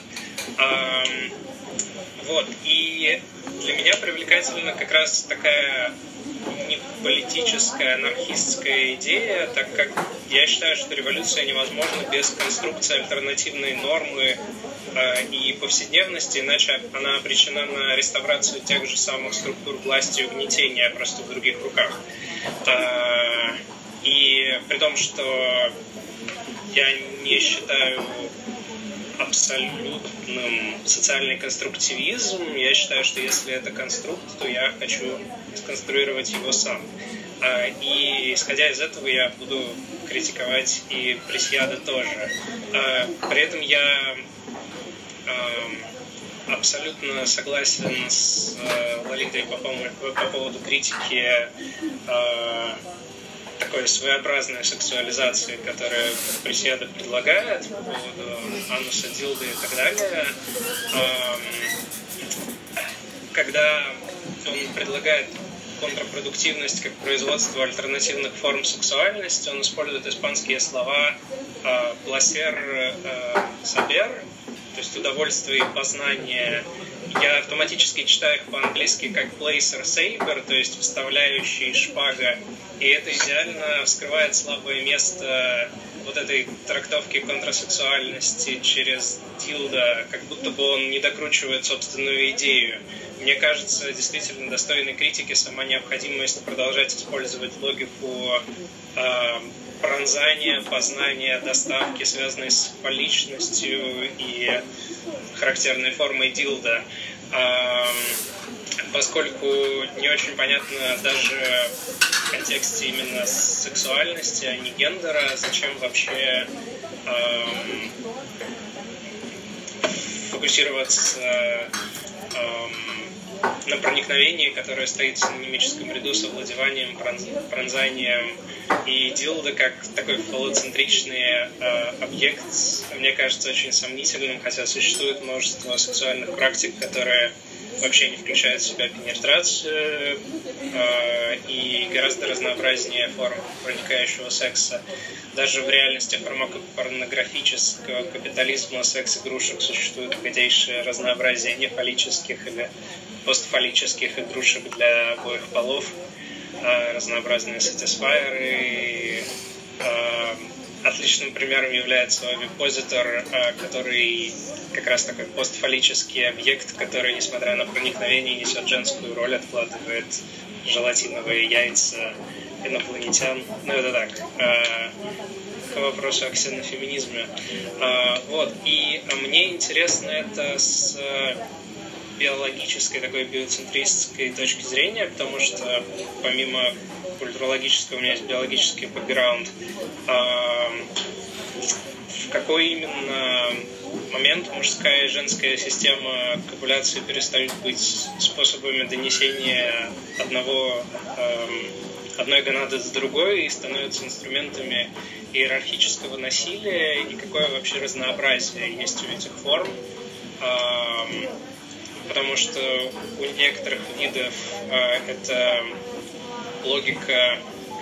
Вот. И для меня привлекательна как раз такая не политическая, анархистская идея, так как я считаю, что революция невозможна без конструкции альтернативной нормы э, и повседневности, иначе она обречена на реставрацию тех же самых структур власти и угнетения, просто в других руках. Э, и при том, что я не считаю абсолютным социальный конструктивизм. Я считаю, что если это конструкт, то я хочу сконструировать его сам. И исходя из этого я буду критиковать и Пресьяда тоже. При этом я абсолютно согласен с Лолитой по поводу критики такой своеобразной сексуализации, которую Пресьяда предлагает по поводу ануса, дилды и так далее. Когда он предлагает контрпродуктивность как производство альтернативных форм сексуальности, он использует испанские слова «пласер сабер», то есть удовольствие и познание. Я автоматически читаю их по-английски как «placer saber», то есть вставляющий шпага. И это идеально вскрывает слабое место вот этой трактовки контрасексуальности через дилдо, как будто бы он не докручивает собственную идею. Мне кажется, действительно достойной критики сама необходимость продолжать использовать логику э, пронзания, познания, доставки, связанной с фалличностью и характерной формой дилдо. Э, поскольку не очень понятно даже в контексте именно сексуальности, а не гендера, зачем вообще э, фокусироваться э, на проникновении, которое стоит в синонимическом ряду с овладеванием, пронзанием, и дилдо как такой фаллоцентричный э, объект, мне кажется, очень сомнительным, хотя существует множество сексуальных практик, которые вообще не включают в себя пенетрацию э, и гораздо разнообразнее форм проникающего секса. Даже в реальности фармакопорнографического капитализма секс-игрушек существует какое-то разнообразие нефаллических или постфаллических игрушек для обоих полов, э, разнообразные сатисфайеры. Э, Отличным примером является овипозитор, э, который как раз такой постфаллический объект, который, несмотря на проникновение, несет женскую роль, откладывает желатиновые яйца инопланетян. Ну, это так. Э, к вопросу о ксенофеминизме. Э, вот. И мне интересно это с биологической, такой биоцентристской точки зрения, потому что помимо культурологического у меня есть биологический бэкграунд. Э, в какой именно момент мужская и женская система копуляции перестают быть способами донесения одного, эм, одной гонады с другой и становятся инструментами иерархического насилия, и какое вообще разнообразие есть у этих форм. Эм, потому что у некоторых видов э, это логика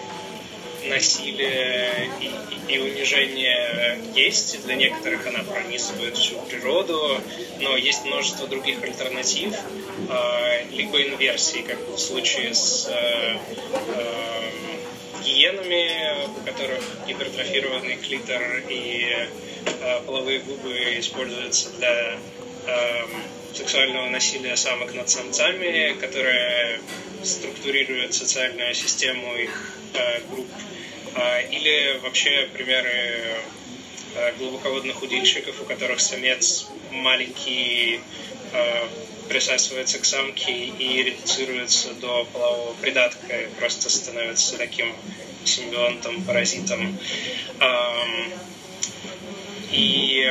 насилие и, и унижение есть, и для некоторых она пронизывает всю природу, но есть множество других альтернатив, э, либо инверсий, как в случае с э, э, гиенами, у которых гипертрофированный клитор и э, половые губы используются для э, сексуального насилия самок над самцами, которое структурирует социальную систему их э, групп, э, или вообще примеры э, глубоководных удильщиков, у которых самец маленький э, присасывается к самке и редуцируется до полового придатка и просто становится таким симбионтом, паразитом. Эм, и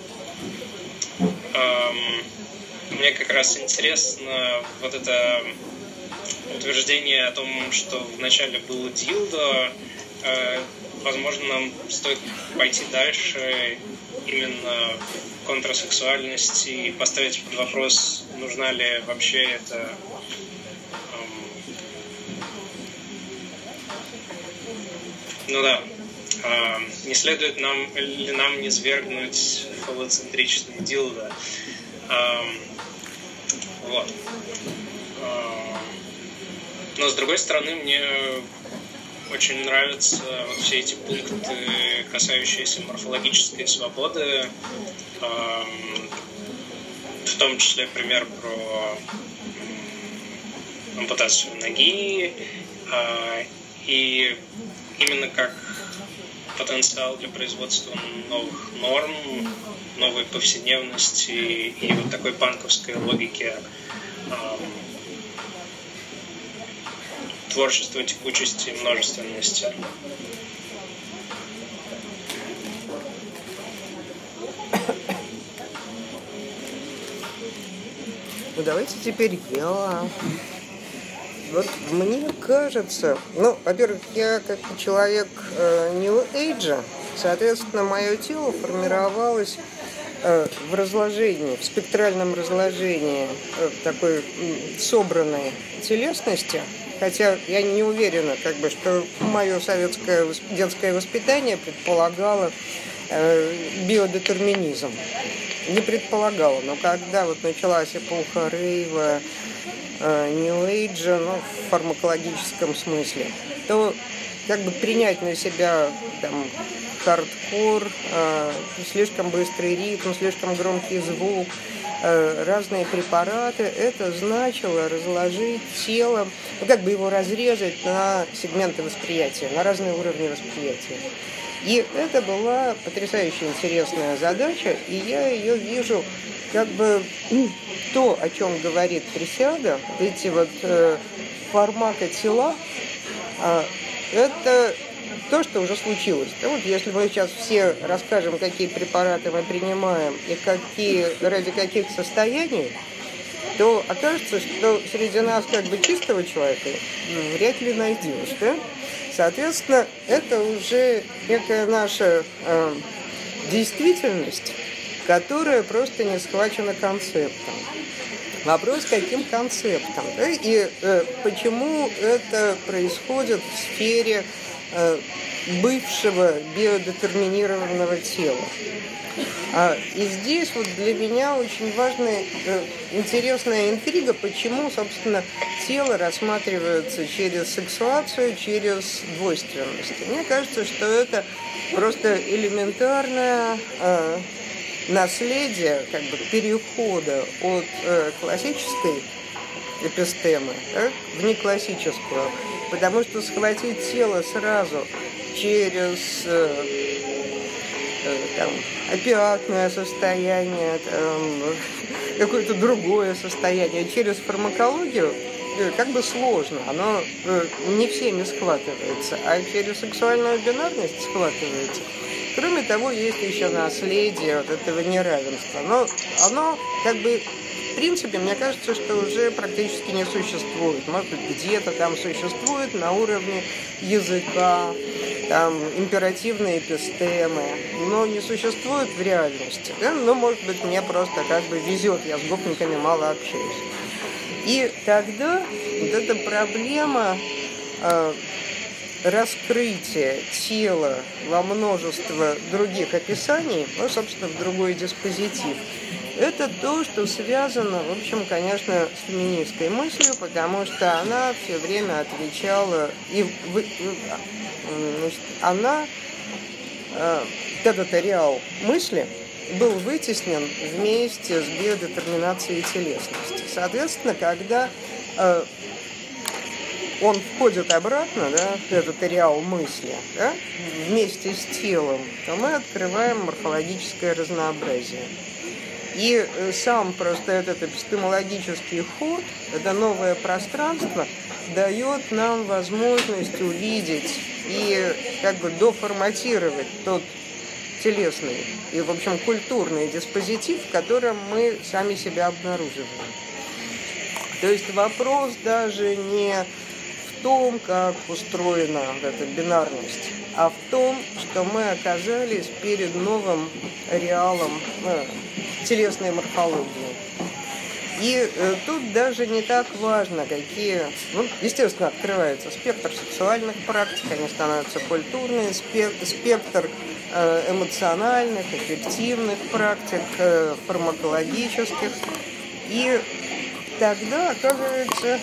эм, мне как раз интересно вот это утверждение о том, что вначале было дилдо. Э, возможно, нам стоит пойти дальше именно в контрасексуальности и поставить под вопрос, нужна ли вообще это эм, ну да, э, не следует нам ли нам не свергнуть фалоцентричный дилдо. Э, вот. Э, но с другой стороны, мне очень нравятся вот все эти пункты, касающиеся морфологической свободы, в том числе пример про ампутацию ноги, и именно как потенциал для производства новых норм, новой повседневности и вот такой панковской логики творчества, текучести, множественности. Ну, давайте теперь я. Вот мне кажется, ну, во-первых, я как человек э, New Age, соответственно, мое тело формировалось э, в разложении, в спектральном разложении э, такой э, собранной телесности. Хотя я не уверена, как бы, что мое советское детское воспитание предполагало э, биодетерминизм. Не предполагала, но когда вот началась эпоха рейва, э, нью-эйджа, ну, в фармакологическом смысле, то как бы принять на себя там хардкор, э, слишком быстрый ритм, слишком громкий звук, э, разные препараты, это значило разложить тело, ну, как бы его разрезать на сегменты восприятия, на разные уровни восприятия. И это была потрясающе интересная задача, и я ее вижу как бы то, о чем говорит Присяга, эти вот э, фармакотела, э, это то, что уже случилось. Да, вот если мы сейчас все расскажем, какие препараты мы принимаем и какие, ради каких состояний, то окажется, что среди нас как бы чистого человека вряд ли найдешь, да? Соответственно, это уже некая наша э, действительность, которая просто не схвачена концептом. Вопрос, каким концептом, да? И э, почему это происходит в сфере э, бывшего биодетерминированного тела. А, и здесь вот для меня очень важная, э, интересная интрига, почему, собственно, тело рассматривается через сексуацию, через двойственность. Мне кажется, что это просто элементарное э, наследие, как бы перехода от э, классической эпистемы, да, в неклассическую, потому что схватить тело сразу через э, э, там, опиатное состояние, там, какое-то другое состояние через фармакологию э, как бы сложно, оно э, не всеми схватывается, а через сексуальную бинарность схватывается. Кроме того, есть еще наследие вот этого неравенства, но оно как бы в принципе, мне кажется, что уже практически не существует. Может быть, где-то там существует на уровне языка, там, императивные эпистемы, но не существует в реальности. Да? Но, может быть, мне просто как бы везет, я с гопниками мало общаюсь. И тогда вот эта проблема э, раскрытия тела во множество других описаний, ну, собственно, в другой диспозитив, это то, что связано, в общем, конечно, с феминистской мыслью, потому что она все время отвечала, и значит, она, этот ареал мысли был вытеснен вместе с биодетерминацией телесности. Соответственно, когда он входит обратно, да, в этот реал мысли, да, вместе с телом, то мы открываем морфологическое разнообразие. И сам просто этот эпистемологический ход, это новое пространство, дает нам возможность увидеть и как бы доформатировать тот телесный и, в общем, культурный диспозитив, в котором мы сами себя обнаруживаем. То есть вопрос даже не в том, как устроена вот эта бинарность, а в том, что мы оказались перед новым реалом э, телесной морфологии. И э, тут даже не так важно, какие... Ну, естественно, открывается спектр сексуальных практик, они становятся культурные, спектр э, эмоциональных, эффективных практик, э, фармакологических. И тогда оказывается,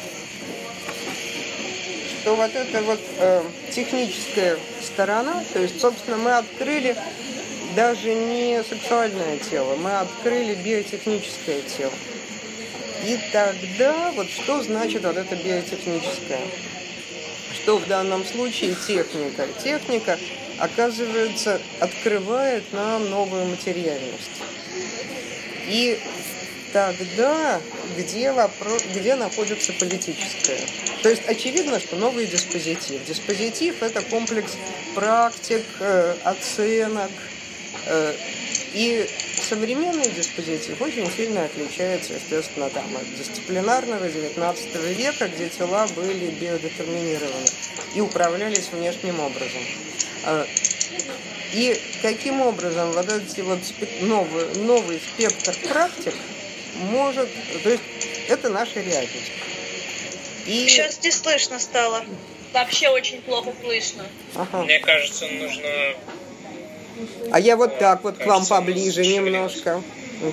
что вот эта вот э, техническая сторона, то есть, собственно, мы открыли даже не сексуальное тело, мы открыли биотехническое тело. И тогда вот что значит вот это биотехническое? Что в данном случае техника? Техника, оказывается, открывает нам новую материальность. И тогда где, вопрос, где находится политическое? То есть очевидно, что новый диспозитив. Диспозитив – это комплекс практик, э, оценок. Э, и современный диспозитив очень сильно отличается, естественно, там, от дисциплинарного девятнадцатого века, где тела были биодетерминированы и управлялись внешним образом. Э, и каким образом вот этот вот новый, новый спектр практик может, то есть это наша реальность. И... Сейчас не слышно стало. Вообще очень плохо слышно. Ага. Мне кажется, нужно... А я вот так вот кажется, к вам поближе немножко.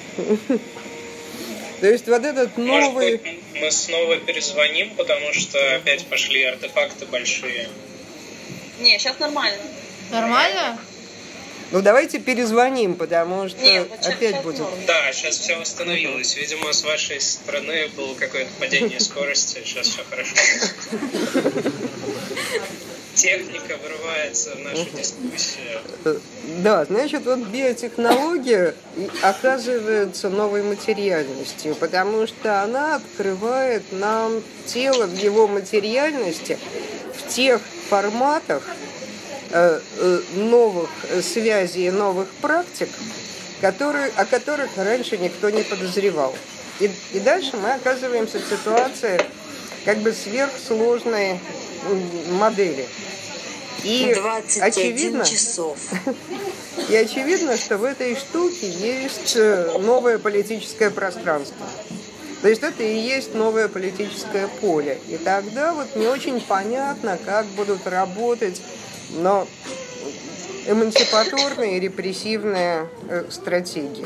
То есть вот этот новый... Может быть, мы снова перезвоним, потому что опять пошли артефакты большие. Не, сейчас нормально. Нормально? Ну давайте перезвоним, потому что Нет, вот сейчас, опять сейчас будет. норм. Да, сейчас все восстановилось. Видимо, с вашей стороны было какое-то падение скорости. Сейчас все хорошо. Техника врывается в нашу дискуссию. Да, значит, вот биотехнология оказывается новой материальностью, потому что она открывает нам тело в его материальности в тех форматах новых связей, новых практик, которые, о которых раньше никто не подозревал. И, и дальше мы оказываемся в ситуации как бы сверхсложной модели. И очевидно, часов. И очевидно, что в этой штуке есть новое политическое пространство. То есть это и есть новое политическое поле. И тогда вот не очень понятно, как будут работать, но эмансипаторные и репрессивные э, стратегии.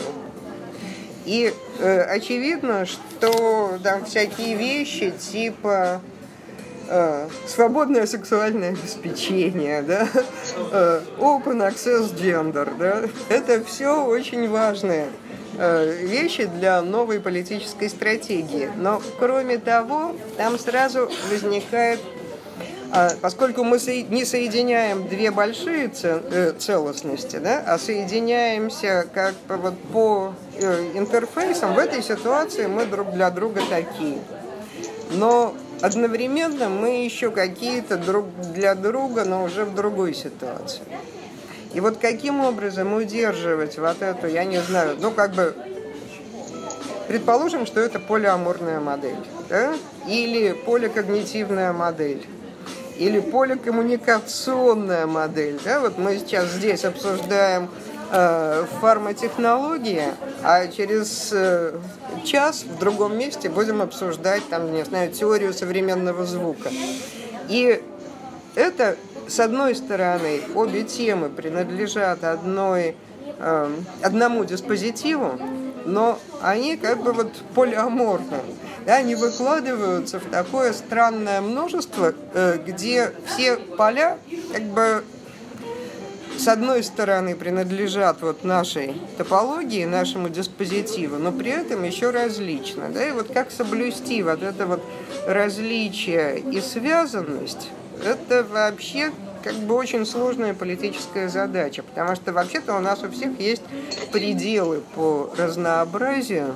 И э, очевидно, что там всякие вещи типа э, свободное сексуальное обеспечение, да, э, open access gender, да, это все очень важные э, вещи для новой политической стратегии. Но кроме того, там сразу возникает, поскольку мы не соединяем две большие целостности, да, а соединяемся как бы вот по интерфейсам, в этой ситуации мы друг для друга такие. Но одновременно мы еще какие-то друг для друга, но уже в другой ситуации. И вот каким образом удерживать вот эту, я не знаю, ну как бы, предположим, что это полиаморная модель, да, или поликогнитивная модель, или поликоммуникационная модель. Да? Вот мы сейчас здесь обсуждаем э, фармотехнологии, а через э, час в другом месте будем обсуждать, там, не знаю, теорию современного звука. И это, с одной стороны, обе темы принадлежат одной, э, одному диспозитиву, но они как бы вот полиаморны. Да, они выкладываются в такое странное множество, где все поля как бы с одной стороны, принадлежат вот нашей топологии, нашему диспозитиву, но при этом еще различно. Да? И вот как соблюсти вот это вот различие и связанность, это вообще как бы очень сложная политическая задача, потому что вообще-то у нас у всех есть пределы по разнообразию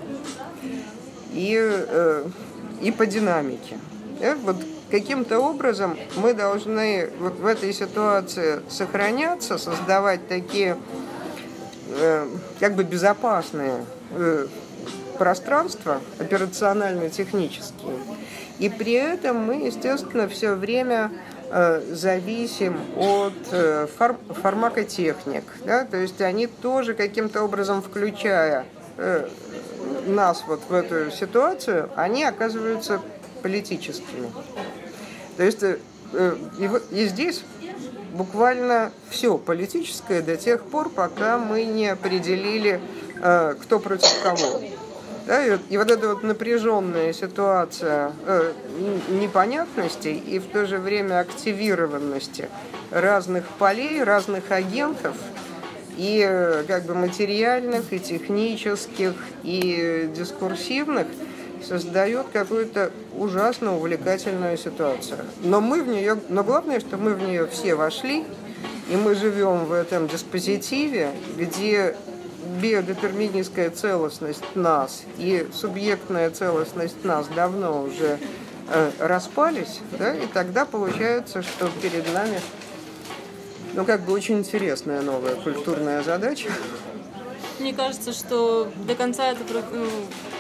и, э, и по динамике. Да? Вот каким-то образом мы должны вот в этой ситуации сохраняться, создавать такие э, как бы безопасные э, пространства операционально-технические. И при этом мы, естественно, все время э, зависим от э, фар- фармакотехник. Да? То есть они тоже каким-то образом, включая э, нас вот в эту ситуацию, они оказываются политическими. То есть э, и, и здесь буквально все политическое до тех пор, пока мы не определили, э, кто против кого. Да, и, и вот эта вот напряженная ситуация э, непонятности и в то же время активированности разных полей, разных агентов, и э, как бы материальных, и технических, и дискурсивных, создает какую-то ужасно увлекательную ситуацию. Но мы в нее, но главное, что мы в нее все вошли, и мы живем в этом диспозитиве, где биодетерминистская целостность нас и субъектная целостность нас давно уже э, распались, да, и тогда получается, что перед нами, ну, как бы очень интересная новая культурная задача. Мне кажется, что до конца это, ну,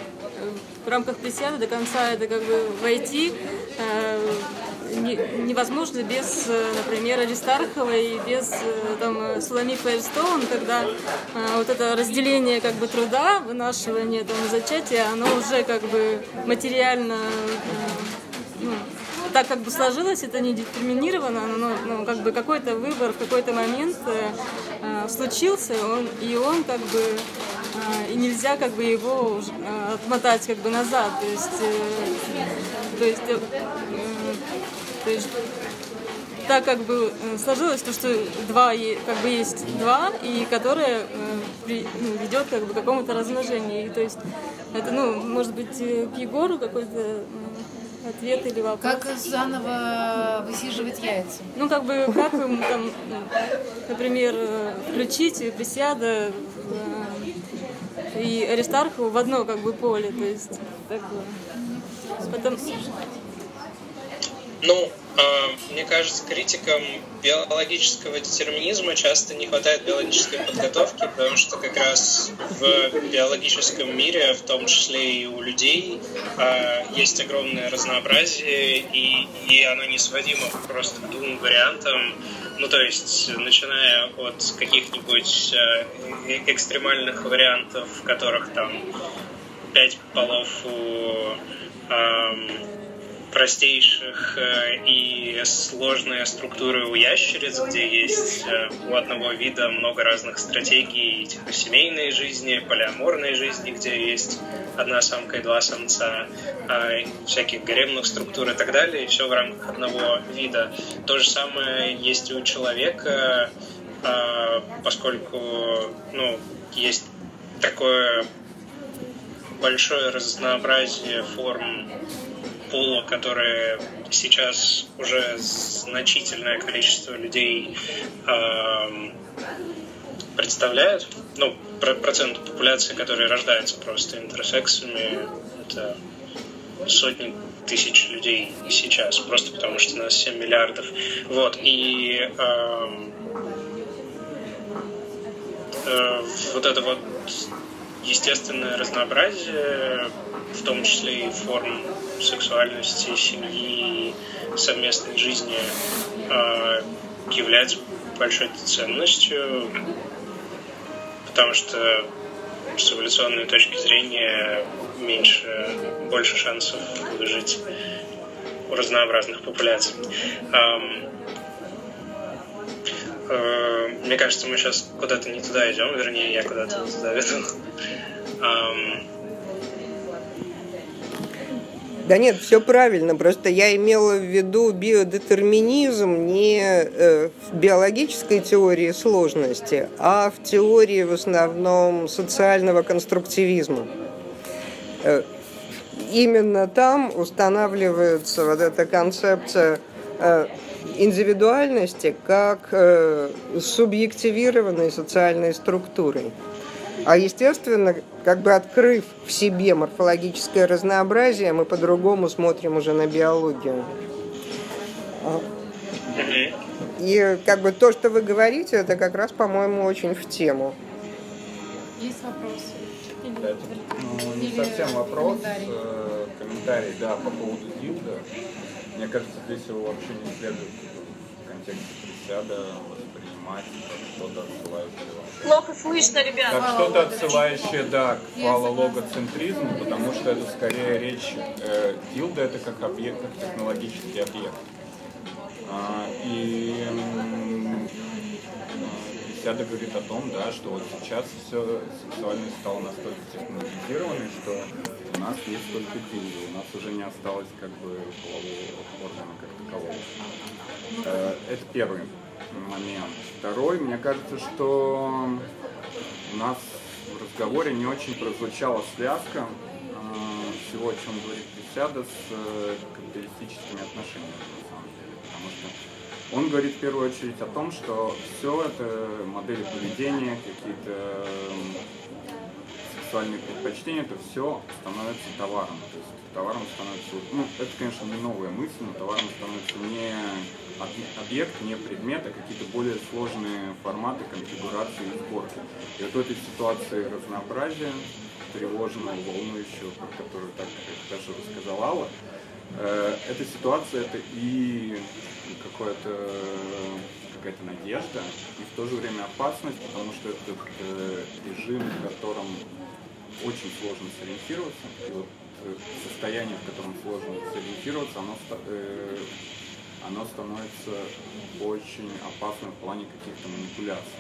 в рамках присяды, до конца это как бы войти э, не, невозможно без, например, Аристархова и без там, Суламиф Фейерстоун, когда э, вот это разделение как бы труда, вынашивание там, зачатия, оно уже как бы материально э, ну, так как бы сложилось, это не детерминировано, но ну, как бы какой-то выбор в какой-то момент э, случился, он, и он как бы и нельзя как бы его отмотать как бы назад, то есть, то есть, то есть так как бы сложилось то, что два как бы есть два, и которое ну, ведет как бы к какому-то размножению, и, то есть это ну может быть к Егору какой-то ответ или вопрос. Как заново высиживать яйца? Ну как бы как им там, например, включить присяда и Аристархову в одно как бы поле, то есть такое. Потом... Ну, э, мне кажется, критикам биологического детерминизма часто не хватает биологической подготовки, потому что как раз в биологическом мире, в том числе и у людей, э, есть огромное разнообразие, и, и оно не сводимо просто к двум вариантам. Ну, то есть, начиная от каких-нибудь э, экстремальных вариантов, в которых там пять полов у э, простейших э, и сложные структуры у ящериц, где есть э, у одного вида много разных стратегий, типа семейной жизни, полиаморной жизни, где есть одна самка и два самца, э, всяких гаремных структур и так далее, и все в рамках одного вида. То же самое есть и у человека, э, поскольку ну, есть такое большое разнообразие форм пола, которые сейчас уже значительное количество людей э, представляют. Ну, про- процент популяции, которые рождаются просто интерсексами, это сотни тысяч людей сейчас, просто потому что у нас семь миллиардов. Вот, и э, э, вот это вот естественное разнообразие, в том числе и форм сексуальности, семьи, совместной жизни, является большой ценностью, потому что с эволюционной точки зрения меньше, больше шансов выжить у разнообразных популяций. Мне кажется, мы сейчас куда-то не туда идем, вернее, я куда-то не туда веду. Да нет, все правильно, просто я имела в виду биодетерминизм не э, в биологической теории сложности, а в теории в основном социального конструктивизма. Э, именно там устанавливается вот эта концепция э, индивидуальности как э, субъективированной социальной структурой. А, естественно, как бы открыв в себе морфологическое разнообразие, мы по-другому смотрим уже на биологию. И как бы то, что вы говорите, это как раз, по-моему, очень в тему. Есть вопросы? Ну, не совсем вопрос, комментарий. Э, комментарий, да, по поводу дилда. Мне кажется, здесь его вообще не следует в контексте присяда воспринимать как что-то отсылающее. Плохо слышно, ребята. Как что-то отсылающее, да, к фалологоцентризму, потому что это скорее речь э, дилда, это как объект, как технологический объект. А, и Присяда говорит о том, да, что вот сейчас все сексуальность стала настолько технологизированной, что у нас есть только дилда, у нас уже не осталось как бы полового органа как такового. Э, это первый момент. Второй, мне кажется, что у нас в разговоре не очень прозвучала связка э, всего, о чем говорит Присяда, с э, капиталистическими отношениями, на самом деле. Потому что он говорит в первую очередь о том, что все это модели поведения, какие-то э, сексуальные предпочтения, это все становится товаром. То есть товаром становится, ну, это, конечно, не новая мысль, но товаром становится не объект, не предмет, а какие-то более сложные форматы конфигурации и сборки. И вот в этой ситуации разнообразия, тревожного, волнующего, про которую так даже рассказала Алла, э, эта ситуация это и какое-то, какая-то надежда, и в то же время опасность, потому что этот э, режим, в котором очень сложно сориентироваться, и вот состояние, в котором сложно сориентироваться, оно, э, оно становится очень опасным в плане каких-то манипуляций.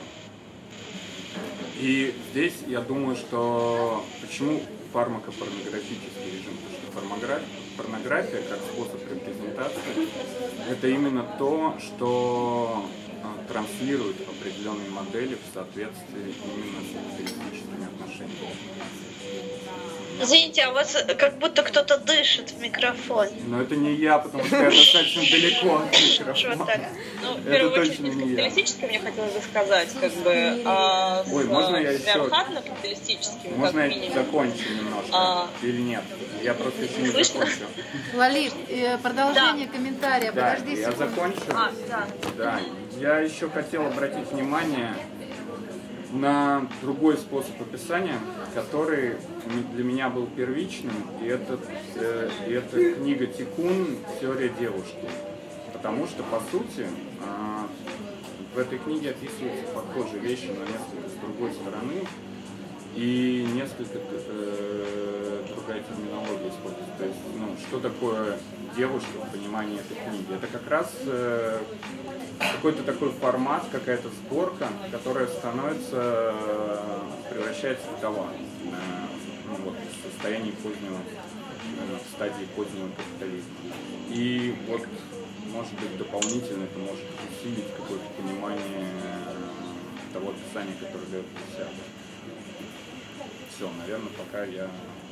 И здесь я думаю, что почему фармакопорнографический режим, потому что фармаграфия, порнография как способ репрезентации, это именно то, что э, транслирует определенные модели в соответствии именно с капиталистическими отношениями. Извините, а у вас как будто кто-то дышит в микрофон. Но это не я, потому что я достаточно далеко от микрофона. Ну, в первую очередь, не капиталистическим мне хотелось бы сказать, как бы, а Ой, с можно я еще... капиталистическим, можно как я минимум. закончу немножко? А... Или нет? Я просто еще не Слышно? закончил. Лалит, продолжение да. комментария. Да, Подожди я секунду. закончу. А, да. Да, я еще хотел обратить внимание на другой способ описания, который для меня был первичным, и это, э, и это книга Тикун «Теория девушки». Потому что, по сути, э, в этой книге описываются похожие вещи, но несколько с другой стороны, и несколько э, другая терминология используется. То есть, ну, что такое девушка в понимании этой книги? Это как раз э, какой-то такой формат, какая-то сборка, которая становится, превращается в товар э, ну, вот, в состоянии позднего, э, в стадии позднего капитализма. И вот, может быть, дополнительно это может усилить какое-то понимание э, того описания, которое дает Присяда. Все, наверное, пока я...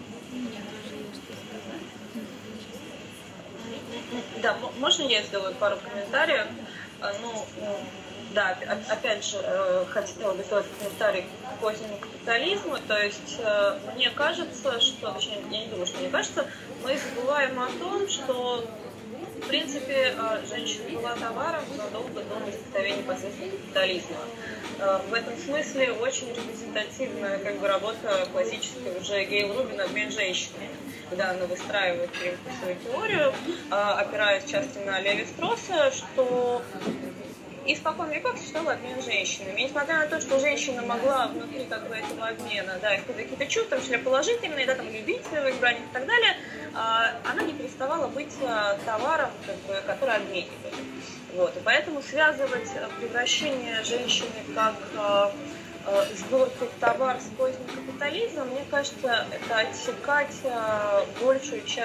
Да, можно я сделаю пару комментариев? Ну, да, опять же, хотела бы сделать комментарий к позднему капитализму. То есть, мне кажется, что, точнее, я не думаю, что мне кажется, мы забываем о том, что в принципе, женщина была товаром задолго до возникновения последствий капитализма. В этом смысле очень репрезентативная как бы, работа классической уже Гейл Рубин «Обмен женщинами», когда она выстраивает свою теорию, опираясь часто на Леви-Стросса, что испокон веков существовал обмен женщинами. И несмотря на то, что женщина могла внутри как бы, этого обмена да, испытывать какие-то чувства, в том числе положительные, да, там, любить своего избранника и так далее, она не переставала быть товаром, как бы, который обменивает. Вот. И поэтому связывать превращение женщины как сборку товар с поздним капитализмом, мне кажется, это отсекать большую часть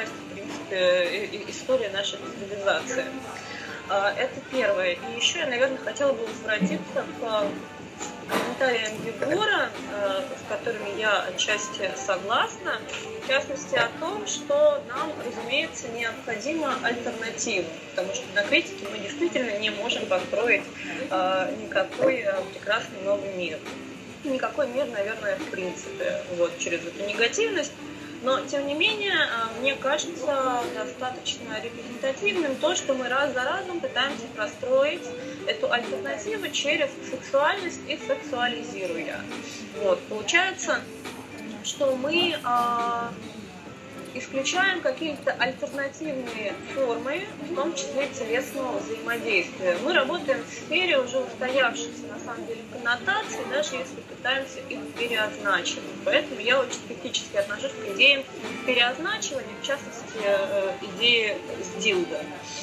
принципе, истории нашей цивилизации. Это первое. И еще я, наверное, хотела бы возвратиться к комментариям Егора, с которыми я отчасти согласна, в частности о том, что нам, разумеется, необходима альтернатива, потому что на критике мы действительно не можем построить никакой прекрасный новый мир. Никакой мир, наверное, в принципе, вот, через эту негативность. Но, тем не менее, мне кажется достаточно репрезентативным то, что мы раз за разом пытаемся простроить эту альтернативу через сексуальность и сексуализируя. Вот. Получается, что мы а, исключаем какие-то альтернативные формы, в том числе телесного взаимодействия. Мы работаем в сфере уже устоявшихся, на самом деле, коннотаций, даже если пытаемся их переозначивать. Поэтому я очень критически отношусь к идеям переозначивания, в частности, идеи с дилдо.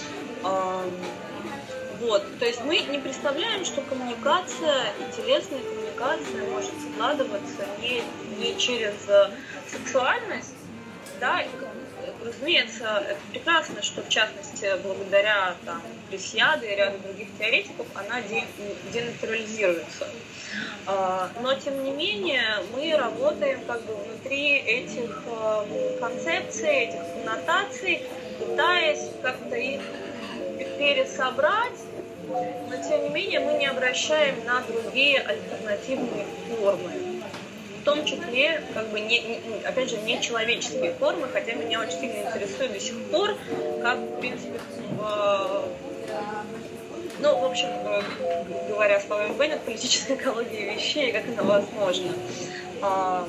Вот. То есть мы не представляем, что коммуникация и телесная коммуникация может складываться не, не через сексуальность. Да, и, разумеется, это прекрасно, что, в частности, благодаря там, Пресьяде и ряду других теоретиков она денатурализируется. Но, тем не менее, мы работаем как бы внутри этих концепций, этих коннотаций, пытаясь как-то их пересобрать, но, тем не менее, мы не обращаем на другие альтернативные формы. В том числе, как бы, не, не, опять же, не человеческие формы, хотя меня очень сильно интересует до сих пор, как, в принципе, э, ну, в общем, э, говоря словами Беннет, политическая экология вещей, как она возможна. Э,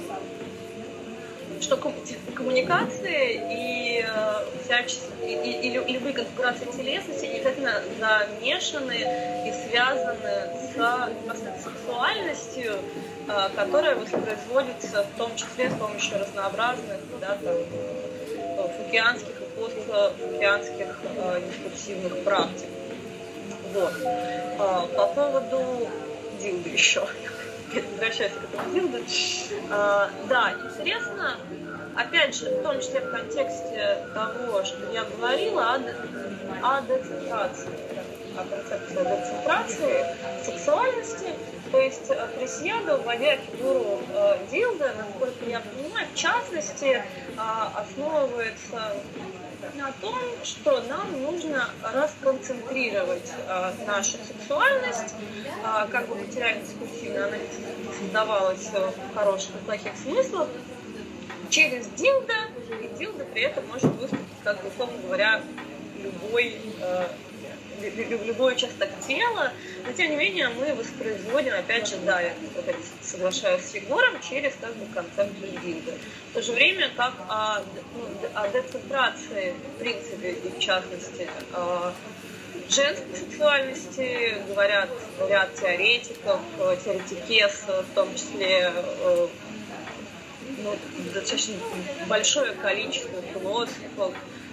что коммуникации и, э, всяческие, и, и, и любые конфигурации телесности обязательно замешаны и связаны с сексуальностью, которая воспроизводится в том числе с помощью разнообразных, да, там, фукианских и постфукианских э, дискурсивных практик. Вот. А, по поводу дилды еще. Возвращаясь к этому дилду. А, да, интересно, опять же, в том числе в контексте того, что я говорила о, о децентрации, о концепции децентрации сексуальности. То есть Пресьяде, вводя фигуру э, дилда, насколько я понимаю, в частности, э, основывается на том, что нам нужно расконцентрировать э, нашу сексуальность, э, как бы материально-дискурсивно она не создавалась в хороших и плохих смыслах, через дилда, и дилда при этом может выступить, как бы, условно говоря, любой э, любой участок тела, но тем не менее мы воспроизводим, опять же, да, я соглашаюсь с Егором, через как бы концепцию дилда. В то же время, как о, ну, о децентрации, в принципе, и в частности, о женской сексуальности говорят ряд теоретиков, теоретикес, в том числе ну, достаточно большое количество философов,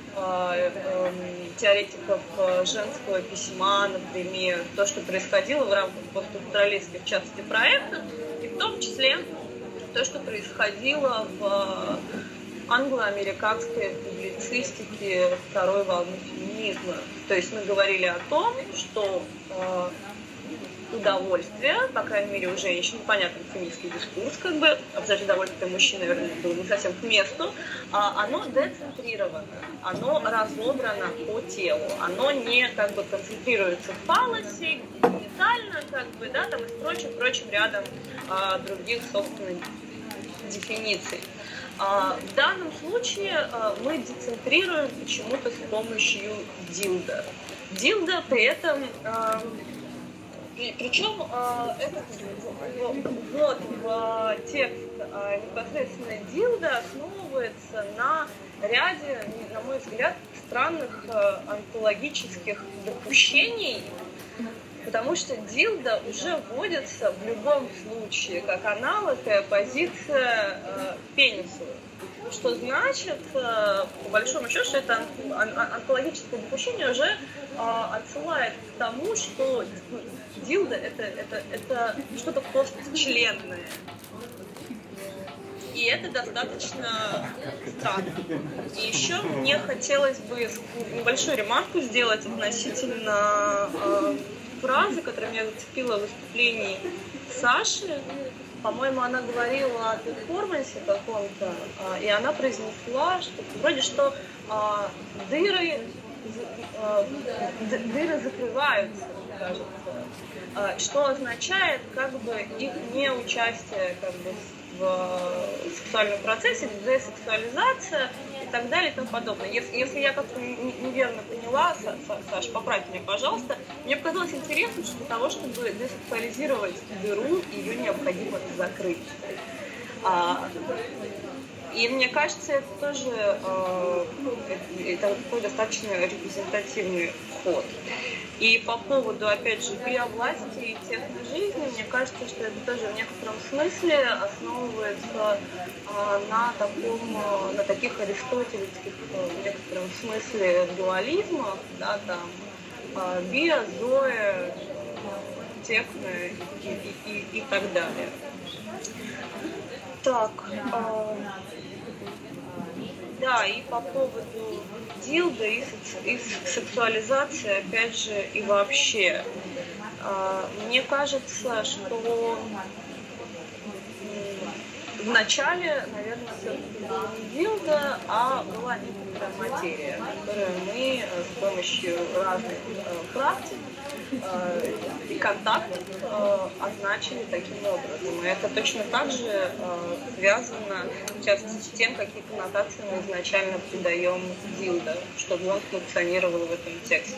теоретиков женского письма, например, то, что происходило в рамках постструктуралистских, в частности, проектов, и в том числе то, что происходило в англо-американской публицистике второй волны феминизма. То есть мы говорили о том, что э, удовольствие, по крайней мере, у женщин, понятно, феминистский дискурс, как бы, обсуждать удовольствие мужчин, наверное, было не совсем к месту, а оно децентрировано, оно разобрано по телу, оно не, как бы, концентрируется в фалосе, детально, как бы, да, там и с прочим, прочим рядом а, других, собственно, дефиниций. А, в данном случае а, мы децентрируем почему-то с помощью дилда. Дилда при этом... А, И причем э, этот ввод в текст э, непосредственно дилда основывается на ряде, на мой взгляд, странных э, онтологических допущений, потому что дилда уже вводится в любом случае как аналог и оппозиция э, пенису. Что значит, по большому счету, что это онтологическое допущение уже отсылает к тому, что дилда это, это, это что-то постчленное. И это достаточно странно. И еще мне хотелось бы небольшую ремарку сделать относительно э, фразы, которая меня зацепила в выступлении Саши. По-моему, она говорила о перформансе каком-то, э, и она произнесла, что вроде что э, дыры, э, дыры закрываются, мне кажется. Что означает как бы их неучастие как бы в сексуальном процессе, десексуализация и так далее и тому подобное. Если, если я как-то неверно поняла, Саш, поправь меня, пожалуйста, мне показалось интересно, что для того, чтобы десексуализировать дыру, ее необходимо закрыть. И мне кажется, это тоже э, это такой достаточно репрезентативный ход. И по поводу, опять же, биовласти и техножизни, мне кажется, что это тоже в некотором смысле основывается э, на, таком, на таких аристотелевских, в некотором смысле, дуализмах, да, там, э, био, зоэ, техно и, и, и, и так далее. Так, э, да, и по поводу дилда и, и сексуализации, опять же, и вообще. Э, мне кажется, что в начале, наверное, все-таки было не дилда, а была некоторая материя, которую мы с помощью разных э, практик и контактов э, означили таким образом. И это точно так же э, связано, в частности, с тем, какие коннотации мы изначально придаем дилдо, чтобы он функционировал в этом тексте.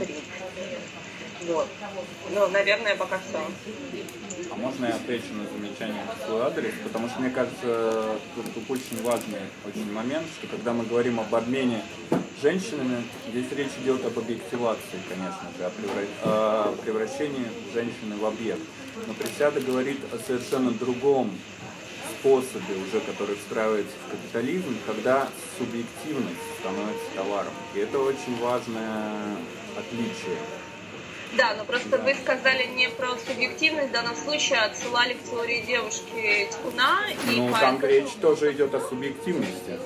Вот. Ну, наверное, пока все. А можно я отвечу на замечание в свой адрес? Потому что, мне кажется, тут, тут очень важный очень момент, что когда мы говорим об обмене женщинами, здесь речь идет об объективации, конечно же, о, превра... о превращении женщины в объект. Но Пресиада говорит о совершенно другом способе, уже который встраивается в капитализм, когда субъективность становится товаром. И это очень важное отличие. Да, но просто да. Вы сказали не про субъективность, в данном случае отсылали к теории девушки Тикуна. И ну, поэтому... там речь тоже идет о субъективности.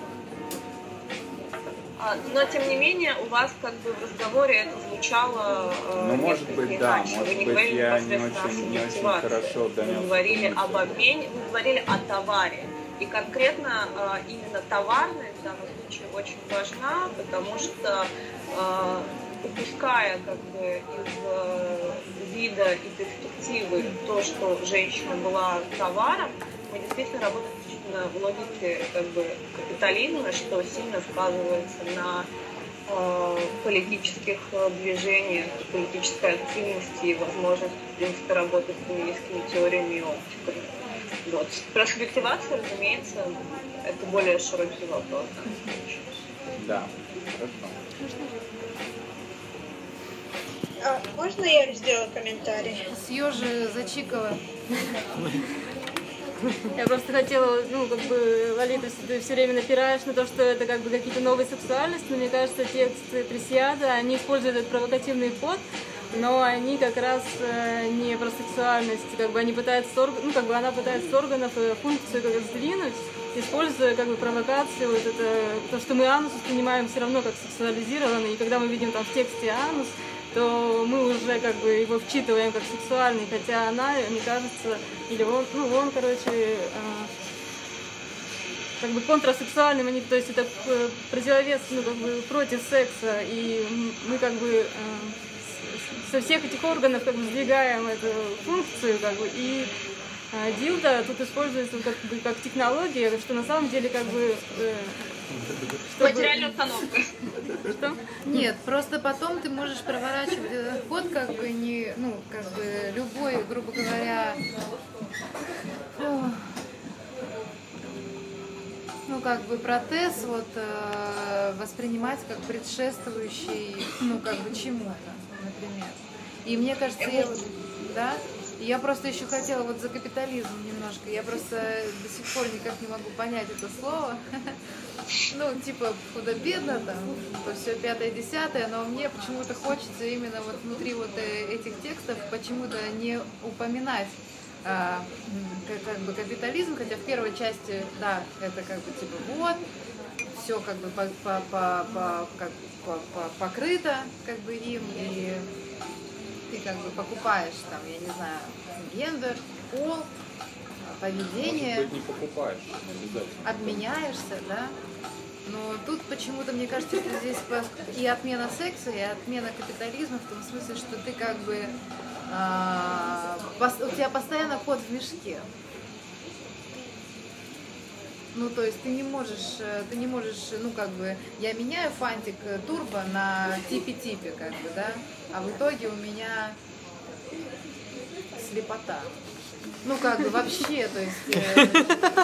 Но, тем не менее, у вас как бы в разговоре это звучало э, ну, может быть, да, иначе. может Вы не быть, говорили я не непосредственно очень, о не очень субъективации. хорошо донес. Вы говорили об обмене, вы говорили о товаре. И конкретно э, именно товарность в данном случае очень важна, потому что э, упуская как бы из э, вида и перспективы то, что женщина была товаром, мы действительно работаем в логике как бы капитализма, что сильно сказывается на э, политических движениях, политической активности и возможности, в принципе, работать с феминистскими теориями и оптиками. Вот. Про субъективацию, разумеется, это более широкий вопрос. Да, хорошо. А можно я сделаю комментарий? Съежи зачикала. Я просто хотела, ну, как бы, Лолита, ты все время напираешь на то, что это как бы какие-то новые сексуальности, но мне кажется, тексты Пресиада, они используют этот провокативный ход, но они как раз э, не про сексуальность, как бы они пытаются, ну, как бы она пытается с органов функцию как сдвинуть, используя как бы провокацию, вот это, то, что мы анус воспринимаем все равно как сексуализированный, и когда мы видим там в тексте анус, то мы уже как бы его вчитываем как сексуальный, хотя она, мне кажется, или он, ну он, короче, э, как бы контрасексуальным, они, то есть это противовес, ну, как бы против секса, и мы как бы э, со всех этих органов как бы сдвигаем эту функцию, как бы, и э, дилдо тут используется как бы как технология, что на самом деле как бы э, чтобы... материальная установка. Что? Нет, просто потом ты можешь проворачивать этот ход, как бы не, ну, как бы любой, грубо говоря, ну, как бы протез вот э, воспринимать как предшествующий, ну, как бы чему-то, например. И мне кажется, я вот, да, я просто еще хотела вот за капитализм немножко, я просто до сих пор никак не могу понять это слово. Ну, типа, худо-бедно, там, то все пятое-десятое, но мне почему-то хочется именно вот внутри вот этих текстов почему-то не упоминать а, как, как бы капитализм, хотя в первой части, да, это как бы типа вот, все как бы по, по, по, по, как, по, по, покрыто как бы им, и ты как бы покупаешь там, я не знаю, гендер, пол, поведение. Может быть, не покупаешь, обязательно. Обменяешься, да? Но тут почему-то, мне кажется, что здесь и отмена секса, и отмена капитализма, в том смысле, что ты как бы, а, у тебя постоянно кот в мешке. Ну, то есть ты не можешь, ты не можешь, ну, как бы, я меняю фантик турбо на типе-типе, как бы, да, а в итоге у меня слепота. Ну, как бы, вообще, то есть...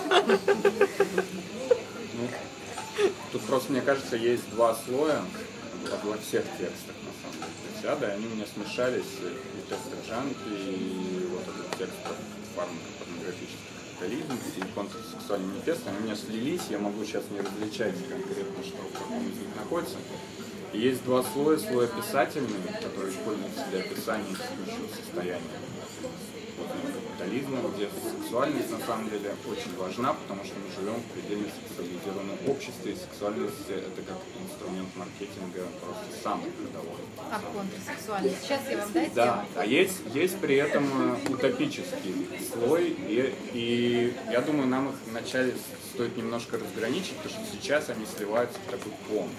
Ну, тут просто, мне кажется, есть два слоя во всех текстах, на самом деле, присяды, они у меня смешались, и тесты Джанки, и вот этот текст про фармакопорнографический капитализм, и контрсексуальный манифест, они у меня слились, я могу сейчас не различать конкретно, что в каком из них находится. И есть два слоя, слой описательный, который используется для описания текущего состояния капитализма, где сексуальность на самом деле очень важна, потому что мы живем в предельно сексуализированном обществе, и сексуальность это как инструмент маркетинга просто самый ходовой. А контрсексуальность? Сейчас я вам дайте. Да, а есть, есть при этом утопический слой, и, и я думаю, нам их вначале стоит немножко разграничить, потому что сейчас они сливаются в такой ком.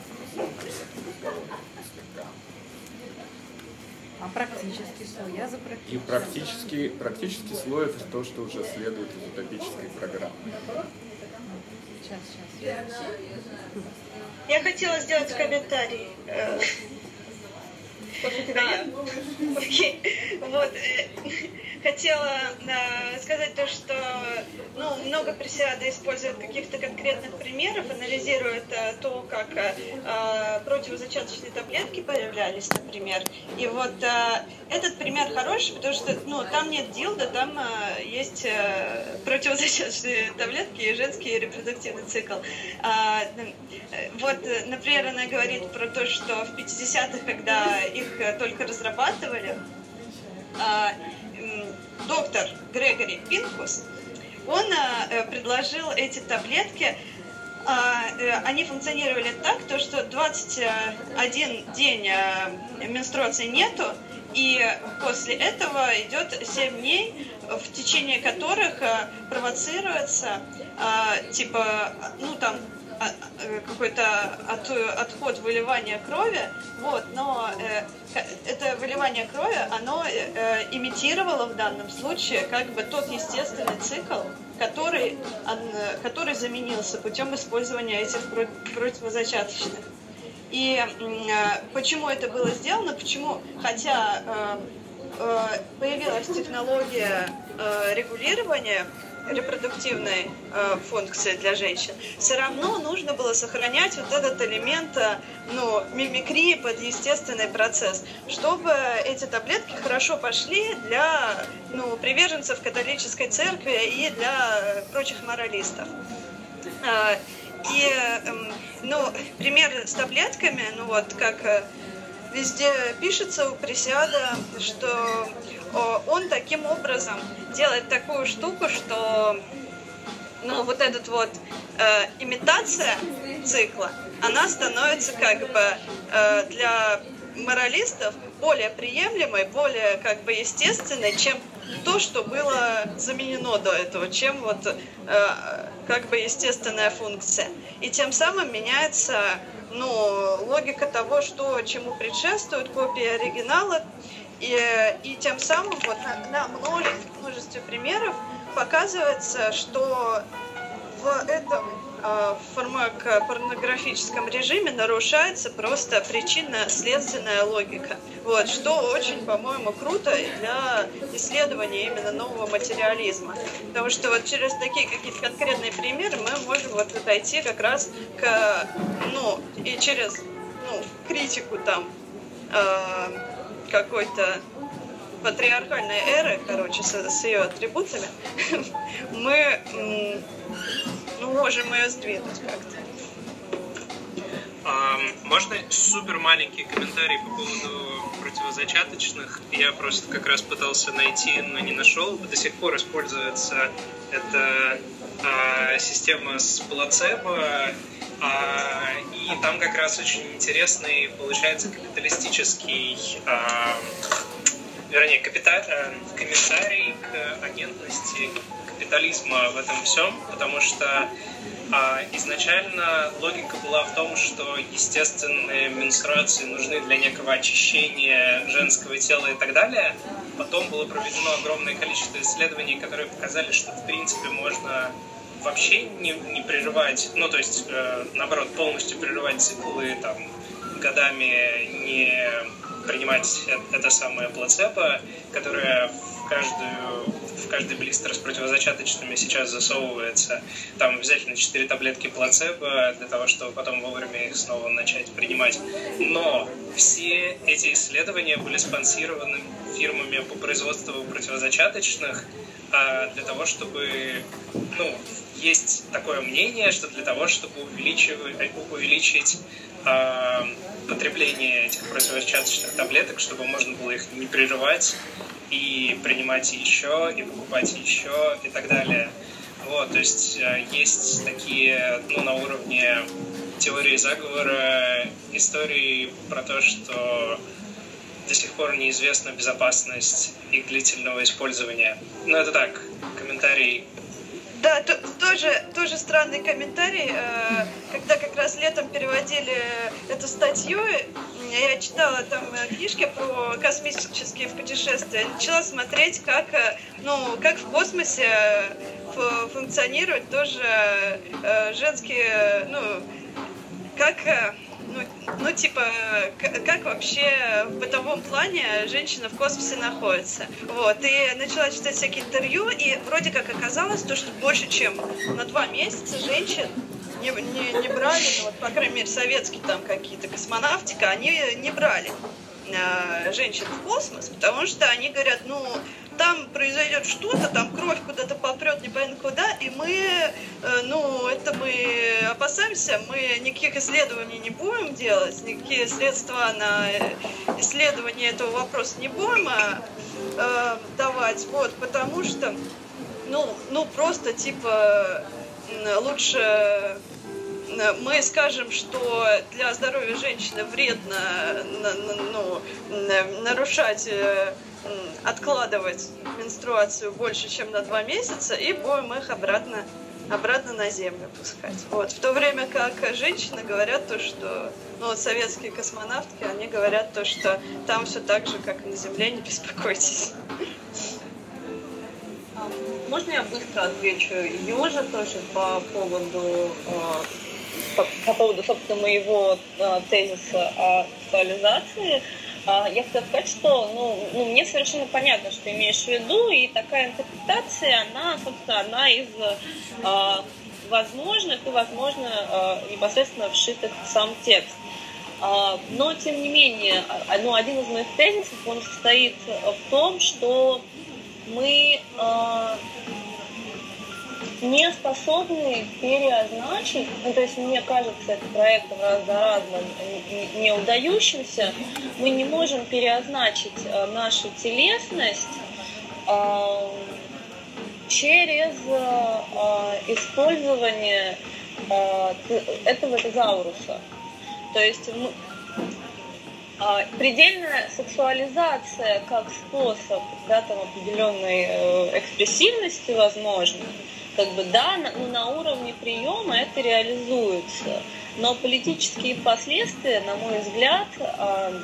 А практический слой? Я за практический. И практический, практический слой это то, что уже следует из утопической программы. Сейчас, сейчас. Я хотела сделать комментарий. Окей. Вот. Хотела сказать то, что ну, много присяды используют каких-то конкретных примеров, анализируют то, как противозачаточные таблетки появлялись, например. И вот этот пример хороший, потому что ну, там нет дилда, там есть противозачаточные таблетки и женский репродуктивный цикл. Вот, например, она говорит про то, что в пятидесятых, когда их только разрабатывали, доктор Грегори Пинкус, он предложил эти таблетки, они функционировали так, то, что двадцать один день менструации нету, и после этого идет семь дней, в течение которых провоцируется типа, ну там, какой-то от, отход выливания крови, вот, но э, это выливание крови, оно э, имитировало в данном случае как бы тот естественный цикл, который, он, который заменился путем использования этих противозачаточных. И э, почему это было сделано, почему, хотя э, э, появилась технология э, регулирования репродуктивной э, функции для женщин, все равно нужно было сохранять вот этот элемент ну, мимикрии под естественный процесс, чтобы эти таблетки хорошо пошли для ну, приверженцев католической церкви и для прочих моралистов. Э, и э, ну, пример с таблетками, ну вот как везде пишется у Пресиада, что он таким образом делает такую штуку, что ну, вот эта вот э, имитация цикла, она становится как бы э, для моралистов более приемлемой, более как бы естественной, чем то, что было заменено до этого, чем вот э, как бы естественная функция. И тем самым меняется ну, логика того, что чему предшествует копия оригинала. И, и тем самым вот на, на множестве примеров показывается, что в этом э, фармакопорнографическом режиме нарушается просто причинно-следственная логика. Вот, что очень, по-моему, круто для исследования именно нового материализма. Потому что вот через такие какие-то конкретные примеры мы можем вот отойти как раз к, ну, и через ну, критику там э, какой-то патриархальной эры, короче, с, с ее атрибутами, мы ну, можем ее сдвинуть как-то. А, Можно супер маленький комментарий по поводу противозачаточных? Я просто как раз пытался найти, но не нашел. До сих пор используется эта а, система с плацебо, а, и там как раз очень интересный получается капиталистический, а, вернее, капита, а, комментарий к агентности капитализма в этом всем, потому что а, изначально логика была в том, что естественные менструации нужны для некого очищения женского тела и так далее. Потом было проведено огромное количество исследований, которые показали, что в принципе можно вообще не, не прерывать, ну то есть э, наоборот полностью прерывать циклы, там, годами не принимать это самое плацебо, которое в каждую в каждый блистер с противозачаточными сейчас засовывается. Там обязательно четыре таблетки плацебо для того, чтобы потом вовремя их снова начать принимать. Но все эти исследования были спонсированы фирмами по производству противозачаточных для того, чтобы, ну, есть такое мнение, что для того, чтобы увеличить, увеличить э, потребление этих противозачаточных таблеток, чтобы можно было их не прерывать и принимать еще, и покупать еще, и так далее. Вот, то есть э, есть такие, ну, на уровне теории заговора истории про то, что до сих пор неизвестна безопасность их длительного использования. Ну, это так, комментарий. Да, то, тоже, тоже странный комментарий. Когда как раз летом переводили эту статью, я читала там книжки про космические путешествия, начала смотреть, как, ну, как в космосе функционируют тоже женские, ну, как... Ну, ну, типа, как вообще в бытовом плане женщина в космосе находится. Вот. И начала читать всякие интервью, и вроде как оказалось, то, что больше, чем на два месяца женщин не, не, не брали, ну, вот, по крайней мере, советские там какие-то космонавтика, они не брали э, женщин в космос, потому что они говорят, ну, там произойдет что-то, там кровь куда-то попрет, непонятно куда, и мы, э, ну, это мы опасаемся, мы никаких исследований не будем делать, никакие средства на исследование этого вопроса не будем э, давать, вот, потому что, ну, ну, просто, типа, лучше мы скажем, что для здоровья женщины вредно, ну, нарушать, откладывать менструацию больше, чем на два месяца, и будем их обратно, обратно на землю пускать. Вот. В то время как женщины говорят то, что, ну, вот советские космонавтки, они говорят то, что там все так же, как и на Земле, не беспокойтесь. Можно я быстро отвечу Ёже тоже по поводу, по, по поводу, собственно, моего тезиса о сексуализации? Я хотела сказать, что, ну, ну, мне совершенно понятно, что имеешь в виду, и такая интерпретация, она, собственно, одна из э, возможных и, возможно, э, непосредственно вшитых в сам текст. Э, но, тем не менее, ну, один из моих тезисов, он состоит в том, что мы э, не способны переозначить, ну, то есть мне кажется, это проект раз за разом не удающимся, мы не можем переозначить э, нашу телесность э, через э, использование э, этого тезауруса. То есть мы, э, предельная сексуализация как способ, да, там, определенной э, экспрессивности, возможно, как бы, да, на, ну, на уровне приема это реализуется. Но политические последствия, на мой взгляд, э,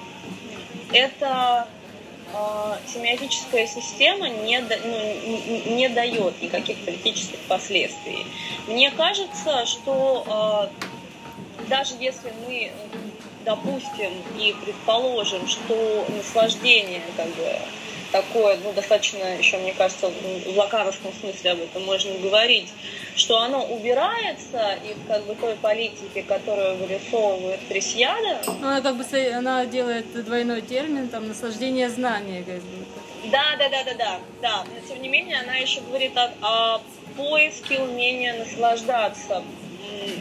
эта э, семиотическая система не, да, ну, не, не дает никаких политических последствий. Мне кажется, что э, даже если мы допустим и предположим, что наслаждение, как бы, такое, ну, достаточно, еще, мне кажется, в лакановском смысле об этом можно говорить, что оно убирается из, как бы, той политики, которую вырисовывает Тресьяда. Ну, она как бы она делает двойной термин, там, наслаждение знания, как бы. Да, да, да, да, да, да. Но тем не менее, она еще говорит о, о поиске умения наслаждаться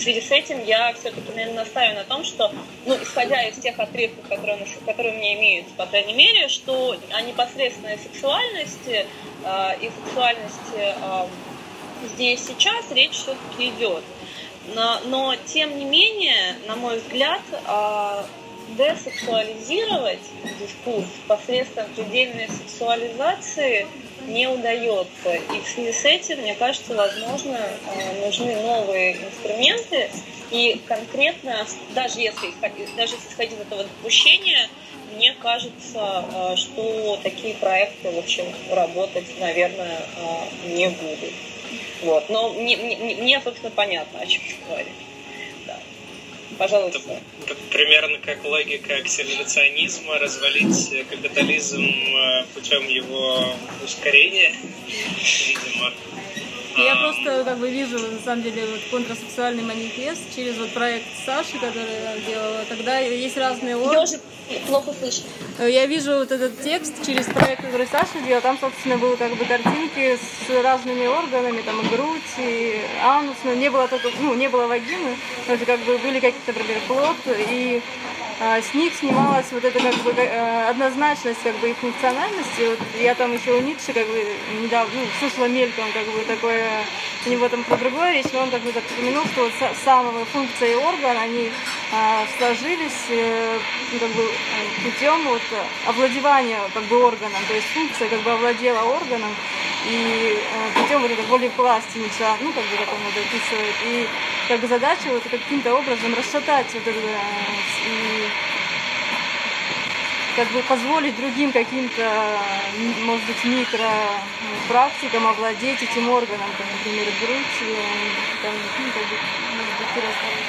в связи с этим я все-таки, наверное, настаиваю на том, что, ну, исходя из тех отрывков, которые, которые у меня имеются, по крайней мере, что о непосредственной сексуальности э, и сексуальности э, здесь сейчас речь все-таки идет. Но, но, тем не менее, на мой взгляд, э, десексуализировать дискурс посредством предельной сексуализации не удается. И в связи с этим, мне кажется, возможно, нужны новые инструменты. И конкретно, даже если, даже если исходить из этого допущения, мне кажется, что такие проекты, в общем, работать, наверное, не будут. Вот. Но мне, мне, мне, собственно, понятно, о чем говорить. Да. Пожалуйста. Это, это примерно как логика акселерационизма, развалить капитализм путем его ускорения, видимо. Я просто как бы вижу, на самом деле, вот контрсексуальный манифест через вот проект Саши, который я делала. Тогда есть разные органы. Я уже плохо слышу. Я вижу вот этот текст через проект, который Саша делала. Там, собственно, были как бы картинки с разными органами, там и грудь, и анус, но не было только, ну, не было вагины, но это как бы были какие-то, например, плод, и а, с них снималась вот эта как бы однозначность как бы их функциональности. Вот я там еще у Ницше как бы недавно, ну, слышала мельком как бы такое, у него там про другое речь, но он как бы так упомянул, что вот самые функции орган, они а, сложились э, ну, как бы путем вот овладевания как бы органом, то есть функция как бы овладела органом, и э, путем вот этой воли власти Ницше, ну как бы как он это описывает, и как бы задача вот каким-то образом расшатать вот это и как бы позволить другим каким-то, может быть, микропрактикам овладеть этим органом, там, например, грудь, там, ну, как бы, может быть, рассказать.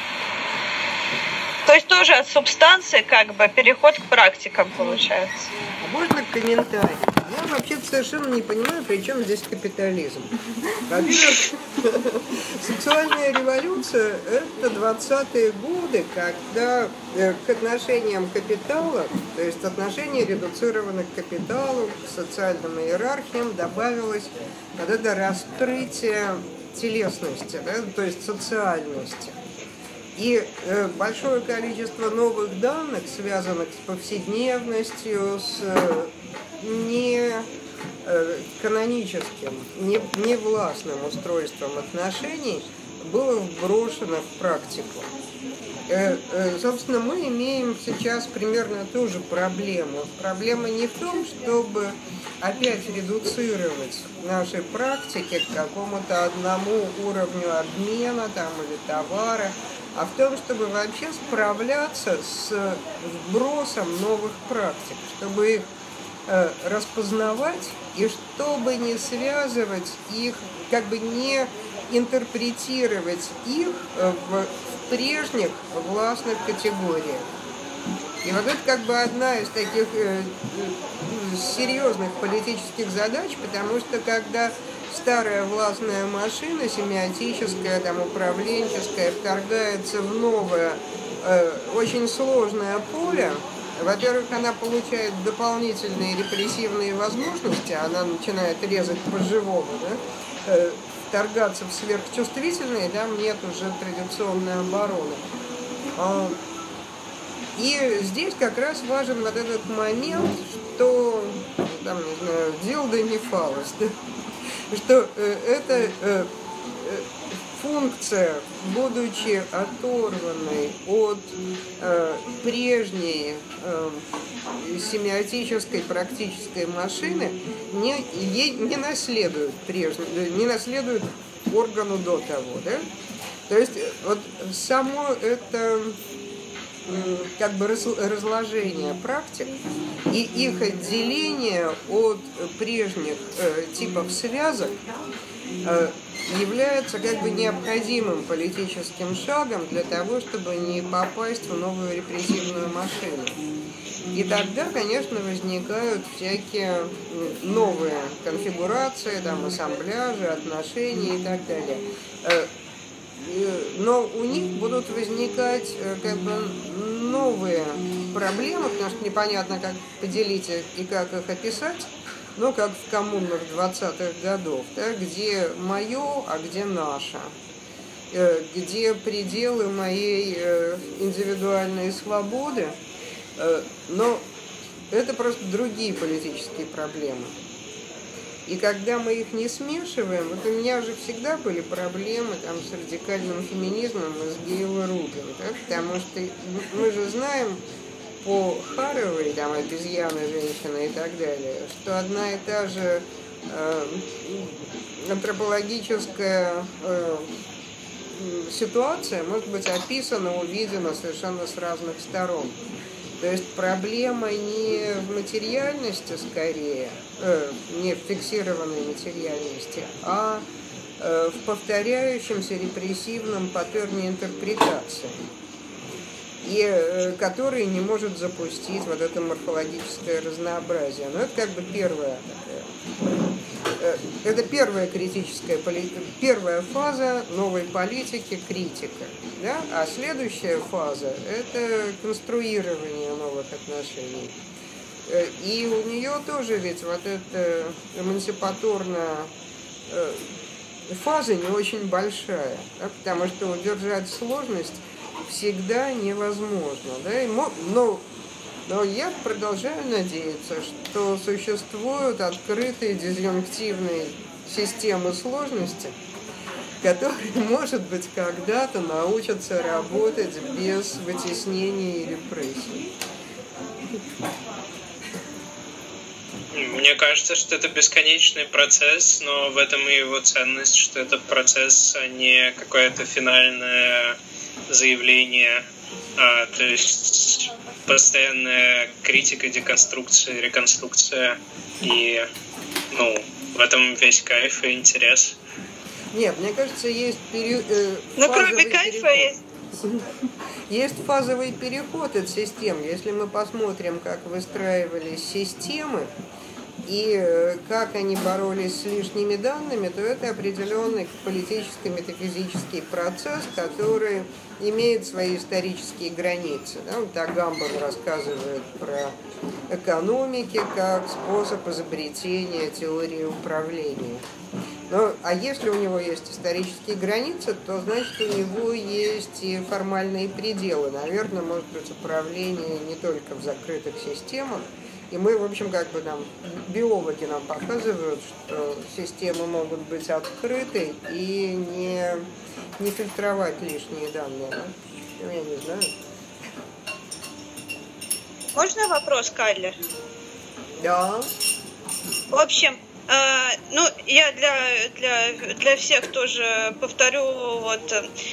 То есть тоже от субстанции как бы переход к практикам получается. А можно комментарий? Я вообще совершенно не понимаю, при чем здесь капитализм. Во-первых, сексуальная революция – это двадцатые годы, когда к отношениям капитала, то есть отношения редуцированы к капиталу, к социальным иерархиям, добавилось вот это раскрытие телесности, да, то есть социальности. И э, большое количество новых данных, связанных с повседневностью, с э, не э, каноническим, не, не властным устройством отношений, было вброшено в практику. Э, э, собственно, мы имеем сейчас примерно ту же проблему. Проблема не в том, чтобы опять редуцировать наши практики к какому-то одному уровню обмена там, или товара, а в том, чтобы вообще справляться с вбросом новых практик, чтобы их э, распознавать и чтобы не связывать их, как бы не интерпретировать их в, в прежних властных категориях. И вот это как бы одна из таких э, серьезных политических задач, потому что когда старая властная машина, семиотическая, там, управленческая, вторгается в новое, э, очень сложное поле, во-первых, она получает дополнительные репрессивные возможности, она начинает резать по-живому, да? э, вторгаться в сверхчувствительные, там нет уже традиционной обороны. И здесь как раз важен вот этот момент, что, там, не знаю, дилда не фалос, да? Что э, эта э, э, функция, будучи оторванной от э, прежней э, семиотической практической машины, не, ей не наследует прежней, не наследует органу до того, да? То есть вот само это как бы разложение практик и их отделение от прежних э, типов связок э, является как бы необходимым политическим шагом для того, чтобы не попасть в новую репрессивную машину. И тогда, конечно, возникают всякие новые конфигурации, там, ассамбляжи, отношения и так далее. Но у них будут возникать как бы новые проблемы, потому что непонятно, как поделить и как их описать, ну, как в коммунах двадцатых годов, да, где мое, а где наше. где пределы моей индивидуальной свободы, но это просто другие политические проблемы. И когда мы их не смешиваем, вот у меня же всегда были проблемы там, с радикальным феминизмом и с Гейл Рубин, да? Потому что мы же знаем по Харовой, там, обезьяны, женщины и так далее, что одна и та же э, антропологическая э, ситуация может быть описана, увидена совершенно с разных сторон. То есть проблема не в материальности скорее, э, не в фиксированной материальности, а э, в повторяющемся репрессивном паттерне интерпретации, и э, который не может запустить вот это морфологическое разнообразие. Но это как бы первая такая, э, это первая критическая, первая фаза новой политики — критика. Да? А следующая фаза – это конструирование новых отношений. И у нее тоже ведь вот эта эмансипаторная фаза не очень большая, да? Потому что удержать сложность всегда невозможно. Да? И, но, но я продолжаю надеяться, что существуют открытые дизъюнктивные системы сложности, которые, может быть, когда-то научатся работать без вытеснения и репрессий. Мне кажется, что это бесконечный процесс, но в этом и его ценность, что это процесс, а не какое-то финальное заявление. А, то есть постоянная критика, деконструкция, реконструкция. И ну, в этом весь кайф и интерес. Нет, мне кажется, есть период... Э, ну, кроме кайфа переход. есть... Есть фазовый переход от систем. Если мы посмотрим, как выстраивались системы и как они боролись с лишними данными, то это определенный политический метафизический процесс, который имеет свои исторические границы. Да? Вот Агамбер рассказывает про экономики как способ изобретения теории управления. Но, а если у него есть исторические границы, то значит у него есть и формальные пределы. Наверное, может быть управление не только в закрытых системах. И мы, в общем, как бы нам, биологи нам показывают, что системы могут быть открыты и не, не фильтровать лишние данные. Ну, я не знаю. Можно вопрос, Кайлер? Да. В общем, э, ну, я для, для, для всех тоже повторю вот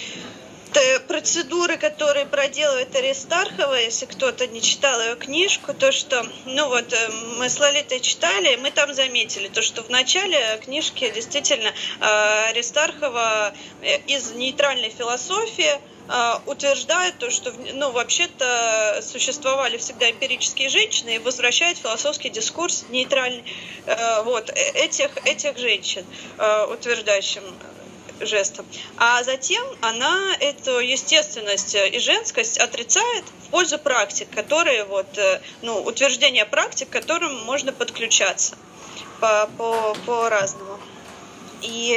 процедуры, которые проделывает Аристархова, если кто-то не читал ее книжку, то что, ну вот, мы с Лолитой читали, мы там заметили, то, что в начале книжки действительно Аристархова из нейтральной философии утверждает то, что, ну, вообще-то существовали всегда эмпирические женщины и возвращает философский дискурс нейтральный вот, этих, этих женщин, утверждающим жестом. А затем она эту естественность и женскость отрицает в пользу практик, которые вот, ну, утверждения практик, к которым можно подключаться по, по, по-разному. И,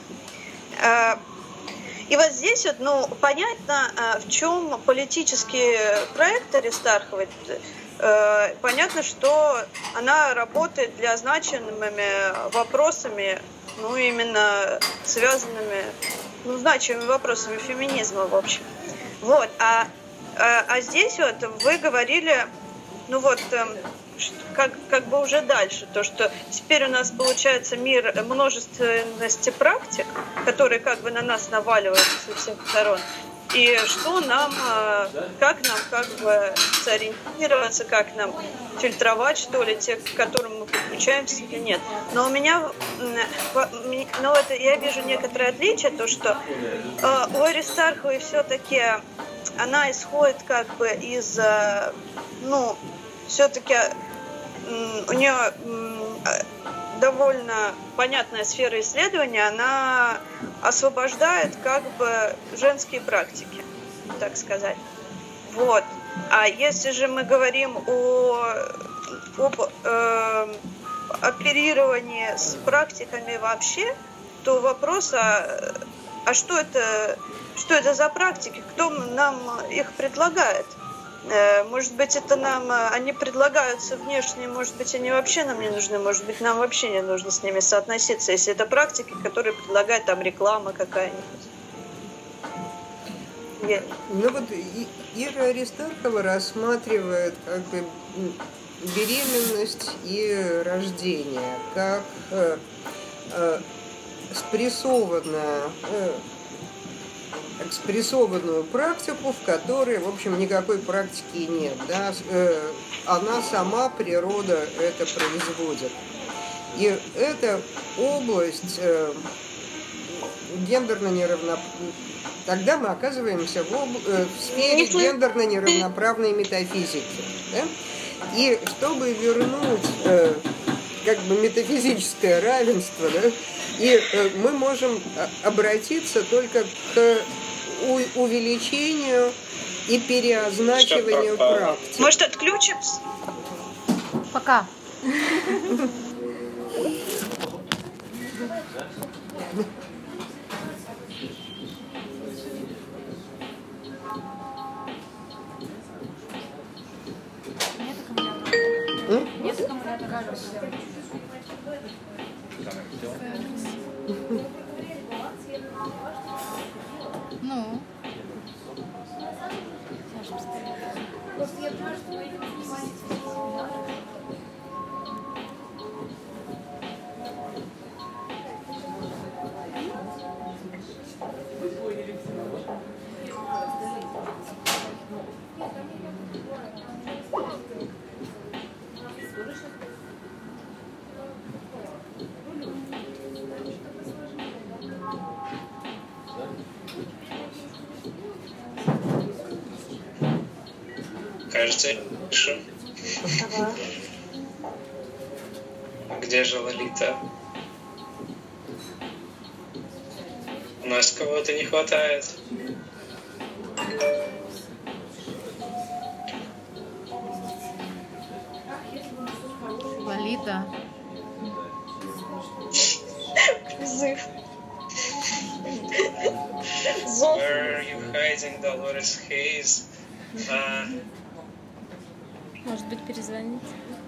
э, и вот здесь вот, ну, понятно, в чем политический проект Аристарховой. Э, понятно, что она работает для значимыми вопросами, ну, именно связанными, ну, значимыми вопросами феминизма, в общем. Вот, а, а, а здесь вот вы говорили, ну, вот, как, как бы уже дальше, то, что теперь у нас получается мир множественности практик, которые как бы на нас наваливаются со всех сторон, и что нам, как нам как бы сориентироваться, как нам фильтровать, что ли, те, к которым мы подключаемся или нет. Но у меня, ну, это, я вижу некоторое отличие, то, что э, у Аристарховой все-таки она исходит как бы из, э, ну, все-таки э, у нее э, довольно понятная сфера исследования, она освобождает как бы женские практики, так сказать. Вот. А если же мы говорим о, об э, оперировании с практиками вообще, то вопрос о, а что это, что это за практики, кто нам их предлагает? Может быть, это нам, они предлагаются внешне, может быть, они вообще нам не нужны, может быть, нам вообще не нужно с ними соотноситься, если это практики, которые предлагает там реклама какая-нибудь. Я... Ну вот Ира Аристархова рассматривает как бы беременность и рождение как э, э, спрессованное э, экспрессованную практику, в которой, в общем, никакой практики нет. Да? Она сама, природа, это производит. И эта область гендерно неравноправной... Тогда мы оказываемся в, об... в сфере гендерно неравноправной метафизики. Да? И чтобы вернуть как бы метафизическое равенство, да, и мы можем обратиться только к увеличению и переозначиванию практик. Может, отключимся? Пока. Нет аккумулятора. Ну. Кажется, хорошо. Ага. Где же Лолита? У нас кого-то не хватает. Лолита. Призыв. Where are you hiding, Dolores Hayes? А... Может быть, перезвонить?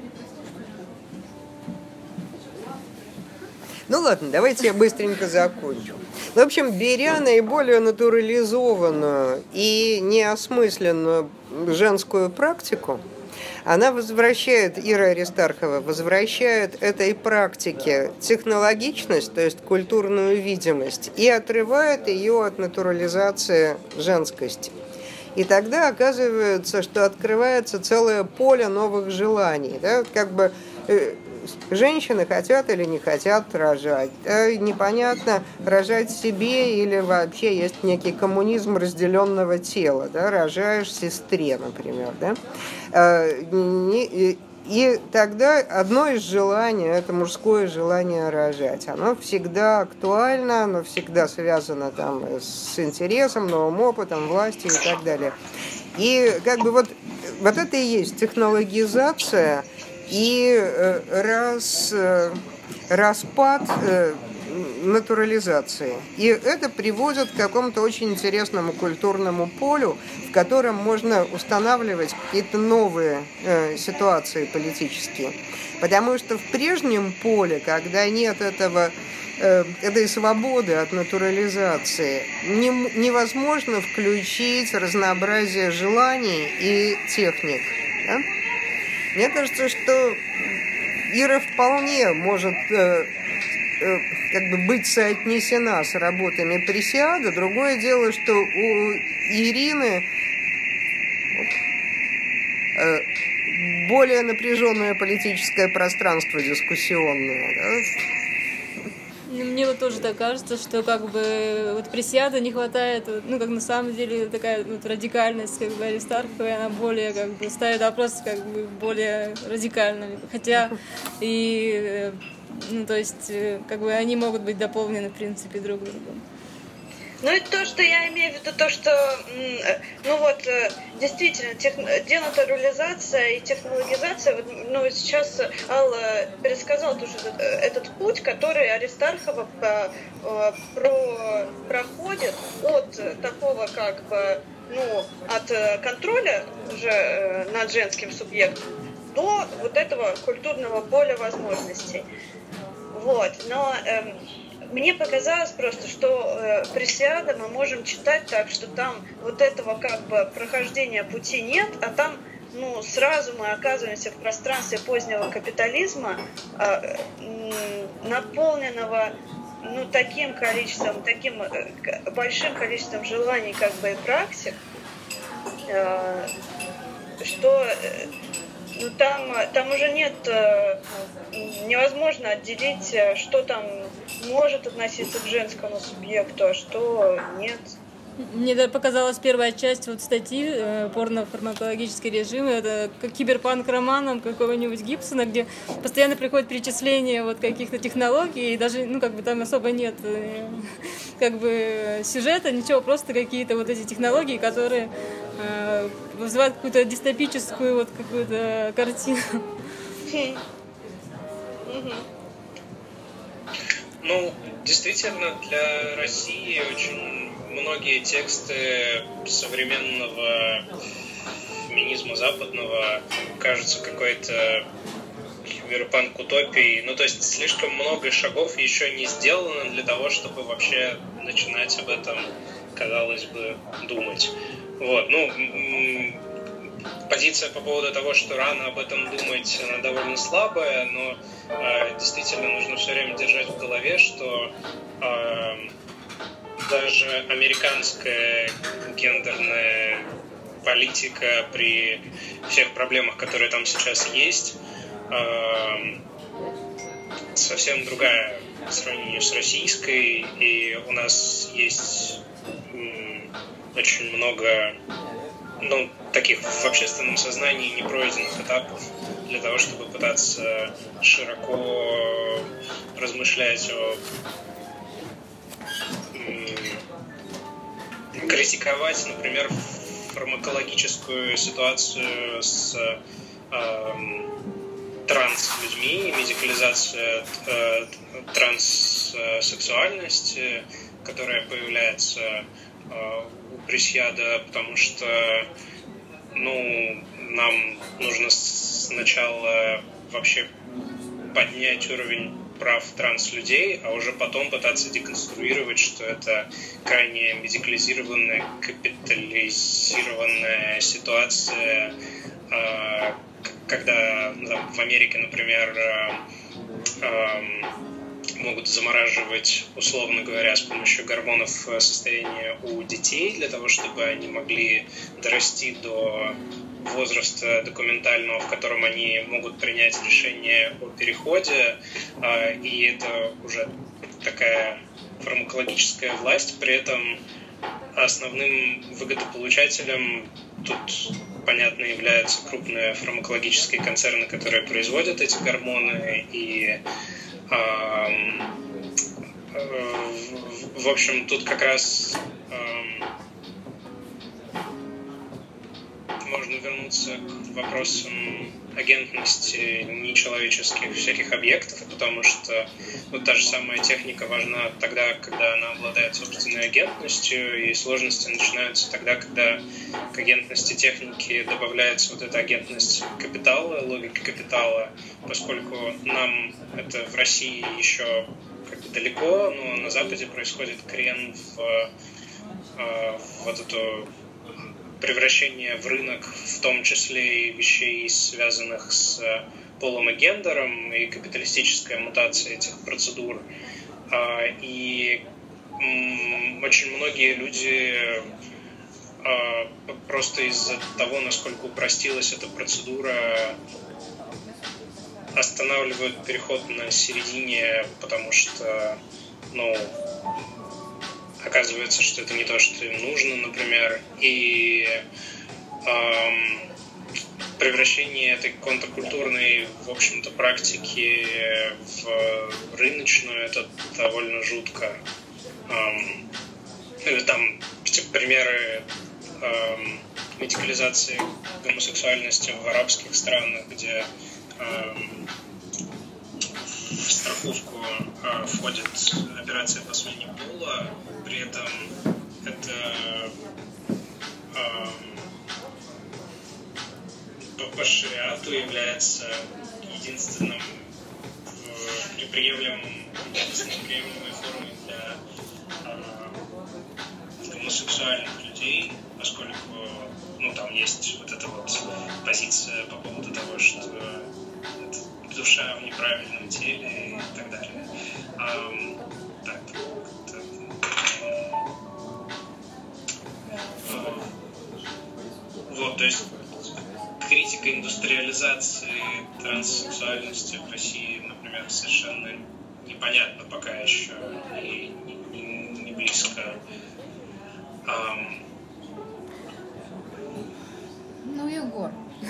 Ну ладно, давайте я быстренько закончу. В общем, беря наиболее натурализованную и неосмысленную женскую практику, она возвращает, Ира Аристархова возвращает этой практике технологичность, то есть культурную видимость, и отрывает ее от натурализации женскости. И тогда оказывается, что открывается целое поле новых желаний. Да? Как бы э, женщины хотят или не хотят рожать. Да? Непонятно, рожать себе или вообще есть некий коммунизм разделенного тела. Да? Рожаешь сестре, например. Да? Э, не, и тогда одно из желаний – это мужское желание рожать. Оно всегда актуально, оно всегда связано там с интересом, новым опытом, властью и так далее. И как бы вот, вот это и есть технологизация и раз, распад натурализации. И это приводит к какому-то очень интересному культурному полю, в котором можно устанавливать какие-то новые э, ситуации политические. Потому что в прежнем поле, когда нет этого, э, этой свободы от натурализации, не, невозможно включить разнообразие желаний и техник. Да? Мне кажется, что Ира вполне может... Э, как бы быть соотнесена с работами Пресиада. Другое дело, что у Ирины более напряженное политическое пространство дискуссионное. Да? Мне вот тоже так кажется, что как бы вот Пресиада не хватает, ну как на самом деле такая вот радикальность, как бы Аристарховой, она более как бы ставит вопрос как бы более радикальными, хотя и ну, то есть, как бы они могут быть дополнены, в принципе, друг другом. Ну и то, что я имею в виду, то, что, ну вот, действительно, тех, денатурализация и технологизация, вот, ну сейчас Алла пересказала тоже этот, этот путь, который Аристархова по, про, проходит от такого как бы, ну, от контроля уже над женским субъектом до вот этого культурного поля возможностей. Вот, но эм, мне показалось просто, что э, Пресиада мы можем читать так, что там вот этого как бы прохождения пути нет, а там, ну, сразу мы оказываемся в пространстве позднего капитализма, э, э, наполненного, ну, таким количеством, таким э, большим количеством желаний, как бы, и практик, э, что э, ну, там, там уже нет, э, невозможно отделить, что там может относиться к женскому субъекту, а что нет. Мне показалась первая часть вот статьи э, «Порно-фармакологический режим». Это как киберпанк-романом какого-нибудь Гибсона, где постоянно приходит перечисление вот каких-то технологий, и даже, ну, как бы там особо нет э, как бы сюжета, ничего, просто какие-то вот эти технологии, которые э, вызывают какую-то дистопическую вот какую-то картину. Ну, действительно, для России очень многие тексты современного феминизма западного кажутся какой-то киберпанк-утопией. Ну, то есть слишком много шагов еще не сделано для того, чтобы вообще начинать об этом, казалось бы, думать. Вот, ну, позиция по поводу того, что рано об этом думать, она довольно слабая, но э, действительно нужно все время держать в голове, что э, даже американская гендерная политика при всех проблемах, которые там сейчас есть, э, совсем другая в сравнении с российской, и у нас есть э, очень много, ну, таких в общественном сознании непройденных этапов для того, чтобы пытаться широко размышлять о м, критиковать, например, фармакологическую ситуацию с э, транс-людьми, медикализация э, транссексуальности, которая появляется э, у Пресиада, потому что, ну, нам нужно сначала вообще поднять уровень прав транс-людей, а уже потом пытаться деконструировать, что это крайне медикализированная, капитализированная ситуация, когда в Америке, например, могут замораживать, условно говоря, с помощью гормонов состояние у детей для того, чтобы они могли дорасти до возраста документального, в котором они могут принять решение о переходе, и это уже такая фармакологическая власть. При этом основным выгодополучателем тут, понятно, являются крупные фармакологические концерны, которые производят эти гормоны, и в общем, тут как раз можно вернуться к вопросам агентности нечеловеческих всяких объектов, потому что ну, та же самая техника важна тогда, когда она обладает собственной агентностью, и сложности начинаются тогда, когда к агентности техники добавляется вот эта агентность капитала, логика капитала, поскольку нам это в России еще как бы далеко, но на Западе происходит крен в, в вот эту превращение в рынок, в том числе и вещей, связанных с полом и гендером, и капиталистическая мутация этих процедур. И очень многие люди просто из-за того, насколько упростилась эта процедура, останавливают переход на середине, потому что, ну, оказывается, что это не то, что им нужно, например, и эм, превращение этой контркультурной, в общем-то, практики в рыночную, это довольно жутко. Эм, или там типа, примеры эм, медикализации гомосексуальности в арабских странах, где эм, в страховку э, входит операция по смене пола, при этом это э, по, по шариату является единственным э, приемлемым, единственной приемлемой формой для э, гомосексуальных людей, поскольку ну, там есть вот эта вот позиция по поводу того, что душа в неправильном теле и так далее. А, так, так, а, вот, то есть критика индустриализации транссексуальности в России, например, совершенно непонятно пока еще и не, не близко. А, ну, Егор.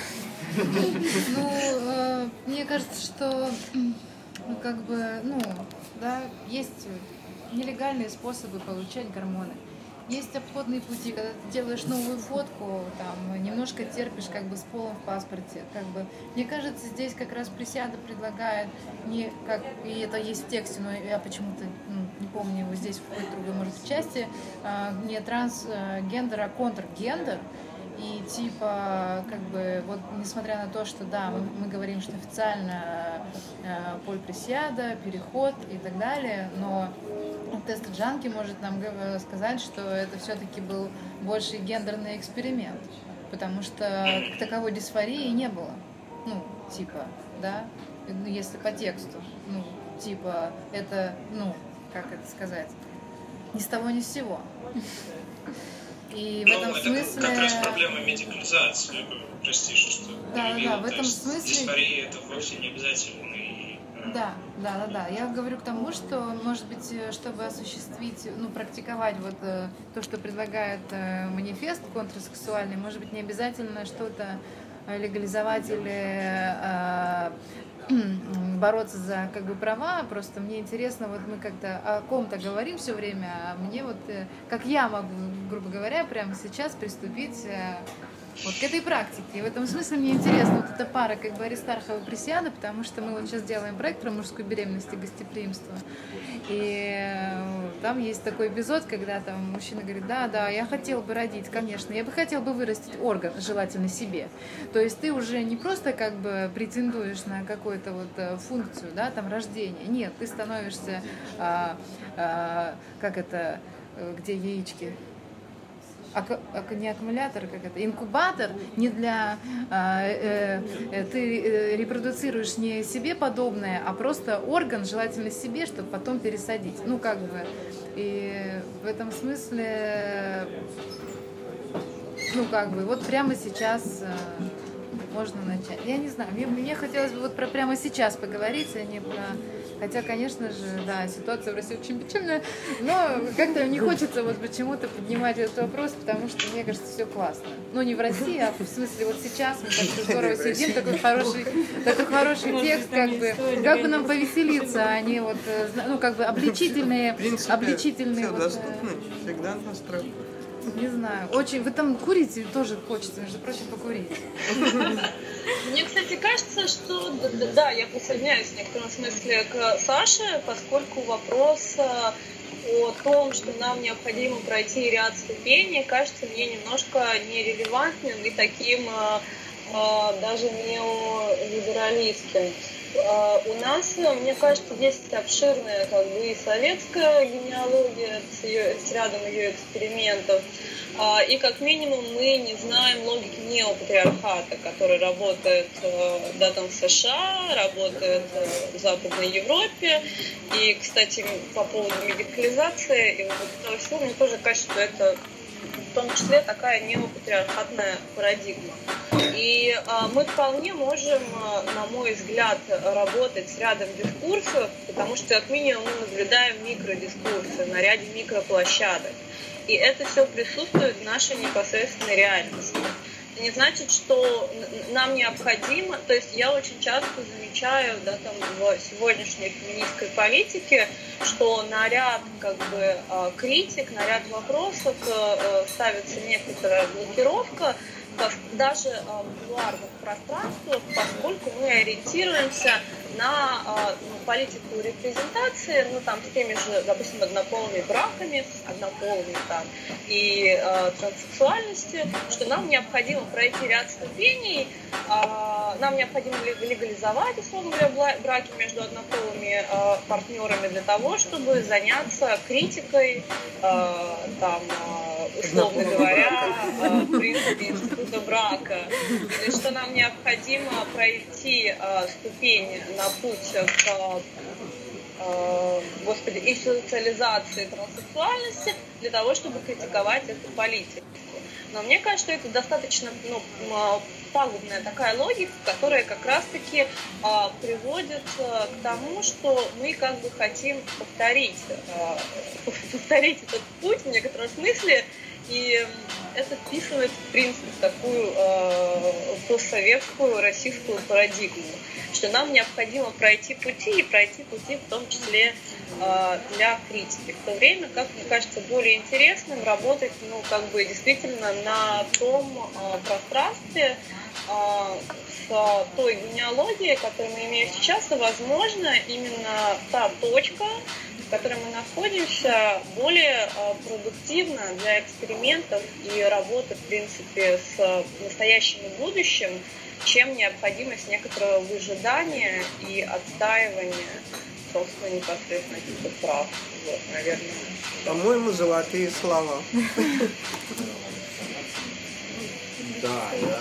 Ну, э, мне кажется, что, ну, как бы, ну, да, есть нелегальные способы получать гормоны. Есть обходные пути, когда ты делаешь новую фотку, там, немножко терпишь, как бы, с полом в паспорте, как бы. Мне кажется, здесь как раз Пресиада предлагает не как, и это есть в тексте, но я почему-то ну, не помню его здесь в какой-то другой, может, в части, э, не трансгендер, а контргендер. И типа, как бы, вот несмотря на то, что да, мы, мы говорим, что официально э, поль пресиада, переход и так далее, но тест Джанки может нам сказать, что это все-таки был больше гендерный эксперимент, потому что как таковой дисфории не было. Ну, типа, да, если по тексту, ну, типа, это, ну, как это сказать, ни с того ни с сего. И в ну, этом это смысле... как раз проблема медикализации, прости, что да, перебил. да, в То этом есть смысле... дисфория это вовсе не обязательный... Да, да, да, да. Я говорю к тому, что, может быть, чтобы осуществить, ну, практиковать вот э, то, что предлагает э, манифест контрсексуальный, может быть, не обязательно что-то легализовать или э, бороться за как бы права, просто мне интересно, вот мы как-то о ком-то говорим все время, а мне вот, как я могу, грубо говоря, прямо сейчас приступить вот к этой практике. И в этом смысле мне интересно вот эта пара как бы Аристархова и Пресиада, потому что мы вот сейчас делаем проект про мужскую беременность и гостеприимство. И там есть такой эпизод, когда там мужчина говорит, да, да, я хотел бы родить, конечно, я бы хотел бы вырастить орган, желательно себе. То есть ты уже не просто как бы претендуешь на какую-то вот функцию, да, там рождения. Нет, ты становишься, а, а, как это, где яички? Аку, не аккумулятор, как это, инкубатор не для, э, э, ты э, репродуцируешь не себе подобное, а просто орган, желательно себе, чтобы потом пересадить. Ну, как бы, и в этом смысле, ну, как бы, вот прямо сейчас э, можно начать. Я не знаю, мне, мне хотелось бы вот про прямо сейчас поговорить, а не про... Хотя, конечно же, да, ситуация в России очень печальная, но как-то не хочется вот почему-то поднимать этот вопрос, потому что, мне кажется, все классно. Ну, не в России, а в смысле вот сейчас мы так здорово сидим, такой хороший, такой хороший текст, как бы, как бы нам повеселиться, а не вот, ну, как бы обличительные, обличительные. Все вот, доступно, всегда настрой. Не знаю, очень, вы там курите, тоже хочется, между прочим, покурить. Мне, кстати, кажется, что да, да, я присоединяюсь в некотором смысле к Саше, поскольку вопрос о том, что нам необходимо пройти ряд ступеней, кажется мне немножко нерелевантным и таким даже неолибералистским. У нас, мне кажется, есть обширная как бы и советская генеалогия с, ее, с рядом ее экспериментов. И как минимум мы не знаем логики неопатриархата, который работает да, там, в США, работает в Западной Европе. И, кстати, по поводу медикализации и вот этого всего, мне тоже кажется, что это в том числе такая неопатриархатная парадигма. И а, мы вполне можем, на мой взгляд, работать с рядом дискурсов, потому что как минимум мы наблюдаем микродискурсы на ряде микроплощадок. И это все присутствует в нашей непосредственной реальности. не значит, что нам необходимо, то есть я очень часто замечаю, да, там, в сегодняшней феминистской политике, что на ряд как бы критик, на ряд вопросов ставится некоторая блокировка, даже в кулуарных пространствах, поскольку мы ориентируемся на ну, политику репрезентации, ну там с теми же, допустим, однополыми браками, с однополыми там и э, транссексуальностью, что нам необходимо пройти ряд ступеней, э, нам необходимо легализовать, условно говоря, браки между однополыми э, партнерами для того, чтобы заняться критикой, э, там, э, условно говоря, э, в принципе, института брака, или что нам необходимо пройти э, ступень на путь к э, господи, и социализации транссексуальности для того, чтобы критиковать эту политику. Но мне кажется, что это достаточно ну, пагубная такая логика, которая как раз-таки э, приводит э, к тому, что мы как бы хотим повторить, э, повторить этот путь в некотором смысле, и это вписывает, в принципе, в такую э, постсоветскую российскую парадигму, что нам необходимо пройти пути, и пройти пути в том числе э, для критики. В то время, как мне кажется, более интересным работать, ну, как бы действительно на том э, пространстве, э, с той генеалогией, которую мы имеем сейчас, и, возможно, именно та точка, в которой мы находимся, более э, продуктивна для экспериментов и работы, в принципе, с настоящим и будущим, чем необходимость некоторого выжидания и отстаивания, собственно, непосредственно этих прав. Вот, наверное. По-моему, золотые слова. Да, да.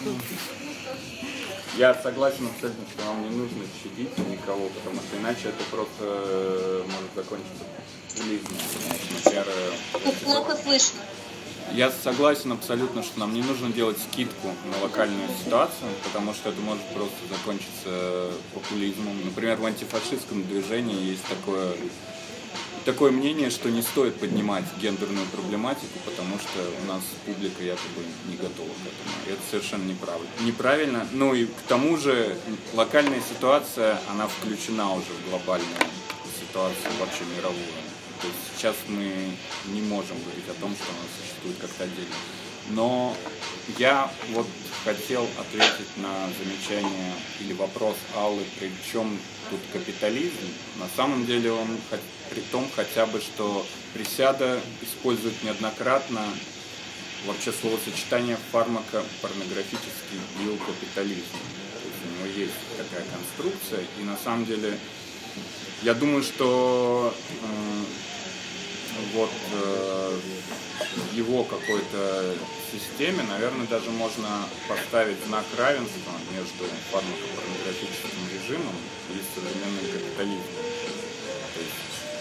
Я согласен абсолютно, что вам не нужно щадить никого, потому что иначе это просто может закончиться популизмом. Например, плохо слышно. Я согласен абсолютно, что нам не нужно делать скидку на локальную ситуацию, потому что это может просто закончиться популизмом. Например, в антифашистском движении есть такое, такое мнение, что не стоит поднимать гендерную проблематику, потому что у нас публика якобы не готова к этому. И это совершенно неправильно. Неправильно. Ну и к тому же локальная ситуация, она включена уже в глобальную ситуацию, вообще мировую. То есть сейчас мы не можем говорить о том, что она существует как-то отдельно. Но я вот хотел ответить на замечание или вопрос Аллы, при чем тут капитализм. На самом деле он при том хотя бы, что Присяда использует неоднократно вообще словосочетание фармакопорнографический биокапитализм. То есть у него есть такая конструкция, и на самом деле я думаю, что э, вот э, в его какой-то системе, наверное, даже можно поставить знак равенства между фармакопорнографическим режимом и современным капитализмом. То есть,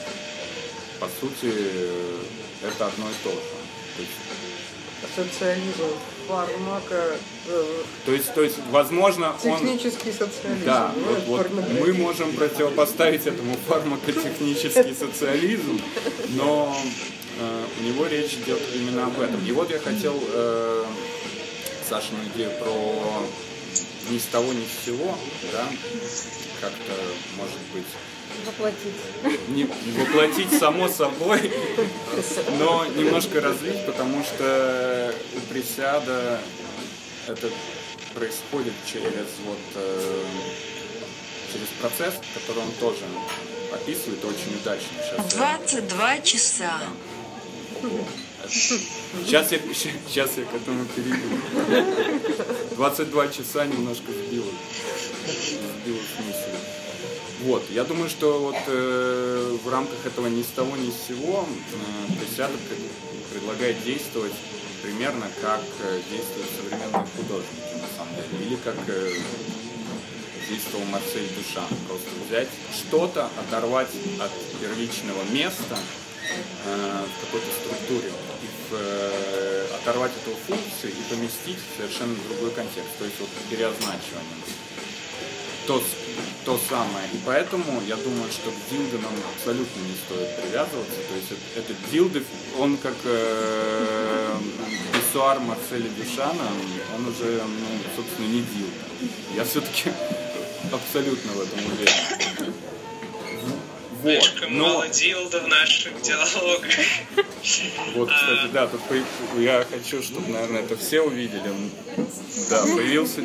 по сути, это одно и то же. То есть, социализм, фармако... Э, то есть, то есть, возможно, технический он... социализм. Да, ну, вот, вот мы можем противопоставить этому фармакотехнический социализм, но э, у него речь идет именно об этом. И вот я хотел э, Сашину идею про ни с того, ни с сего, да, как-то, может быть, воплотить. Не, не воплотить само собой, но немножко развить, потому что у Присяда это происходит через вот э, через процесс, который он тоже описывает очень удачно. Сейчас двадцать два часа. Да. Сейчас я, сейчас я к этому перейду. двадцать два часа немножко сбило, сбило с мысли. Вот, я думаю, что вот э, в рамках этого ни с того, ни с сего э, Присяда предлагает действовать примерно как э, действуют современные художники, на самом деле, или как э, действовал Марсель Дюшан. Просто взять что-то, оторвать от первичного места э, в какой-то структуре, и в, э, оторвать эту функцию и поместить в совершенно другой контекст, то есть вот переозначивание. То то самое. И поэтому я думаю, что к дилдо нам абсолютно не стоит привязываться. То есть этот дилдо, он как э, писсуар Марселя Дюшана, он уже, ну, собственно, не дилдо. Я все-таки абсолютно в этом уверен. Вот. Слишком Но... мало дилдо в наших диалогах. Вот, кстати, да, тут по... я хочу, чтобы, наверное, это все увидели. Да, появился...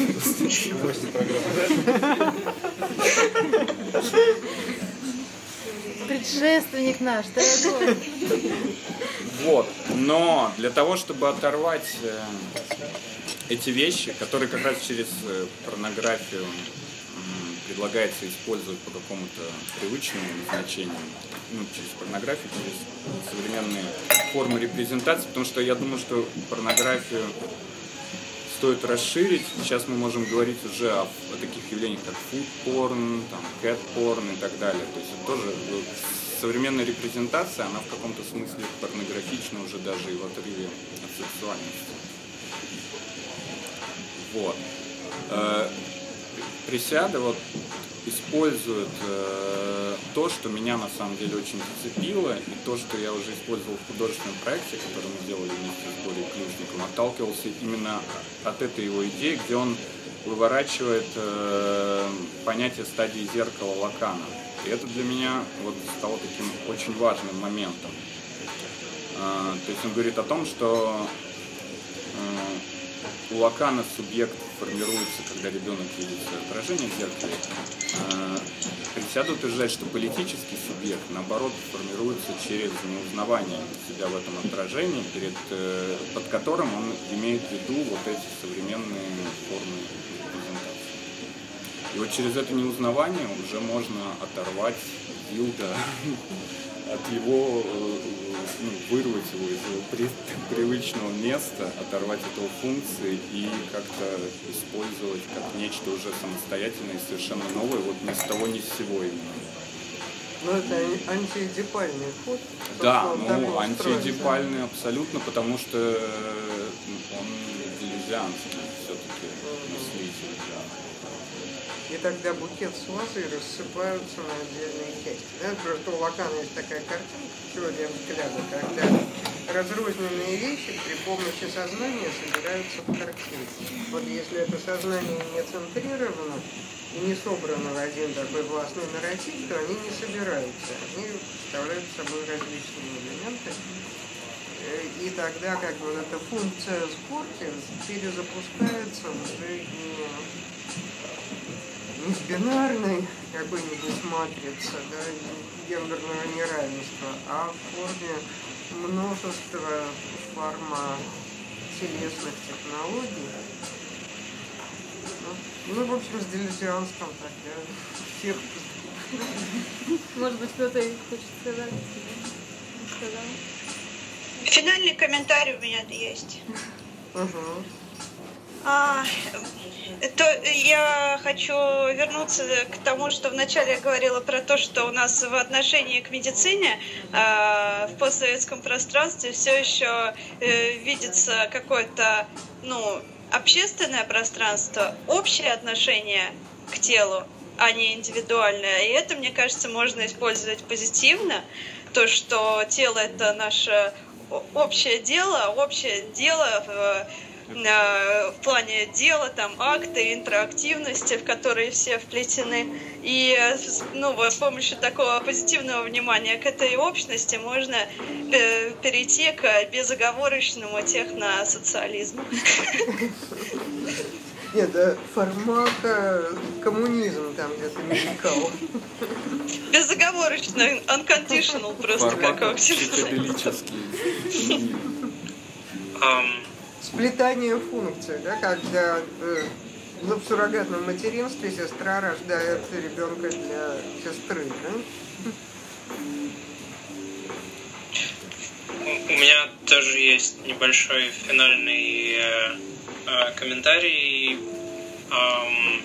Предшественник наш, дорогой. Вот, но для того, чтобы оторвать эти вещи, которые как раз через порнографию предлагается использовать по какому-то привычному назначению, ну, через порнографию, через современные формы репрезентации, потому что я думаю, что порнографию стоит расширить. Сейчас мы можем говорить уже о, о таких явлениях, как фуд-порн, там, кэт-порн и так далее. То есть это тоже современная репрезентация, она в каком-то смысле порнографична уже даже и в отрыве от сексуальности. Вот. Присяда вот использует э, то, что меня на самом деле очень зацепило, и то, что я уже использовал в художественном проекте, который мы делали вместе с Борей Клюшником, отталкивался именно от этой его идеи, где он выворачивает э, понятие стадии зеркала Лакана. И это для меня вот стало таким очень важным моментом. Э, то есть он говорит о том, что э, у Лакана субъект формируется, когда ребенок видит свое отражение в зеркале. Присяда утверждает, что политический субъект, наоборот, формируется через неузнавание себя в этом отражении, перед, под которым он имеет в виду вот эти современные формы репрезентации. И вот через это неузнавание уже можно оторвать дилдо от его, ну, вырвать его из его при, привычного места, оторвать от его функции и как-то использовать как нечто уже самостоятельное и совершенно новое, вот ни с того ни с сего именно. Ну это антиэдипальный ход. Да, ну антиэдипальный абсолютно, потому что он делезианский все-таки мыслитель, да. И тогда букет с лозой рассыпаются на отдельные части. Да? Просто у Лакана есть такая картинка, теория взгляда, когда разрозненные вещи при помощи сознания собираются в картину. Вот если это сознание не центрировано и не собрано в один такой властный нарратив, то они не собираются. Они представляют собой различные элементы. И тогда как бы вот эта функция сборки перезапускается уже не... не с бинарной какой-нибудь матрицы, да, гендерного неравенства, а в форме множества форма телесных технологий. Ну, ну в общем, с делезианством тогда всех... Может быть, кто-то хочет сказать? Сказал? Финальный комментарий у меня есть. Угу. А, то я хочу вернуться к тому, что вначале я говорила про то, что у нас в отношении к медицине э, в постсоветском пространстве все еще э, видится какое-то, ну, общественное пространство, общее отношение к телу, а не индивидуальное. И это, мне кажется, можно использовать позитивно. То, что тело — это наше общее дело, общее дело в в плане дела, там, акты, интерактивности, в которые все вплетены. И, ну, вот с помощью такого позитивного внимания к этой общности можно перейти к безоговорочному техносоциализму. Нет, да, формата коммунизм там где-то мелькал. Безоговорочно, unconditional просто, как психоделический. Сплетание функций, да, когда э, ну, в суррогатном материнстве сестра рождает ребенка для сестры, да? У меня тоже есть небольшой финальный э, э, комментарий. Эм,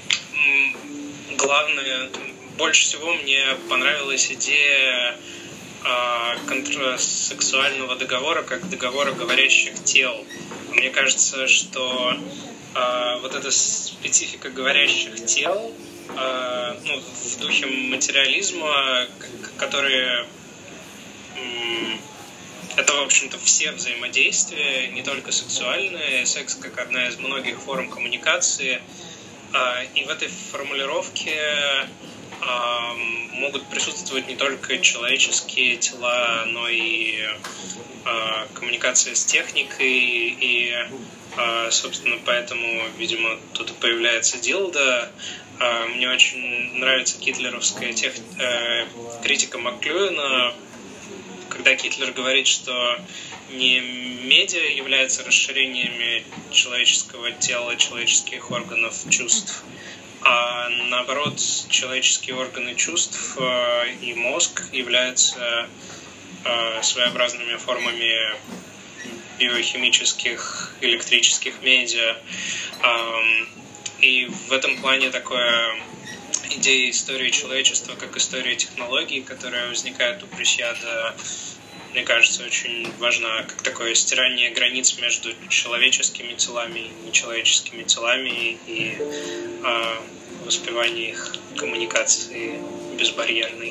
главное, больше всего мне понравилась идея контрасексуального договора как договора говорящих тел. Мне кажется, что э, вот эта специфика говорящих тел, э, э, ну, в духе материализма, которые... М- это, в общем-то, все взаимодействия, не только сексуальные. Секс как одна из многих форм коммуникации. Э, и в этой формулировке э, могут присутствовать не только человеческие тела, но и э, коммуникация с техникой. И, э, собственно, поэтому, видимо, тут и появляется дилдо. Э, мне очень нравится гитлеровская тех... э, критика Маклюэна, когда Гитлер говорит, что не медиа является расширениями человеческого тела, человеческих органов чувств, а наоборот, человеческие органы чувств э, и мозг являются э, своеобразными формами биохимических, электрических медиа. Э, и в этом плане такое идея истории человечества как история технологий, которая возникает у Пресьяда, мне кажется, очень важна, как такое стирание границ между человеческими телами и нечеловеческими телами и э, воспевание их коммуникации безбарьерной.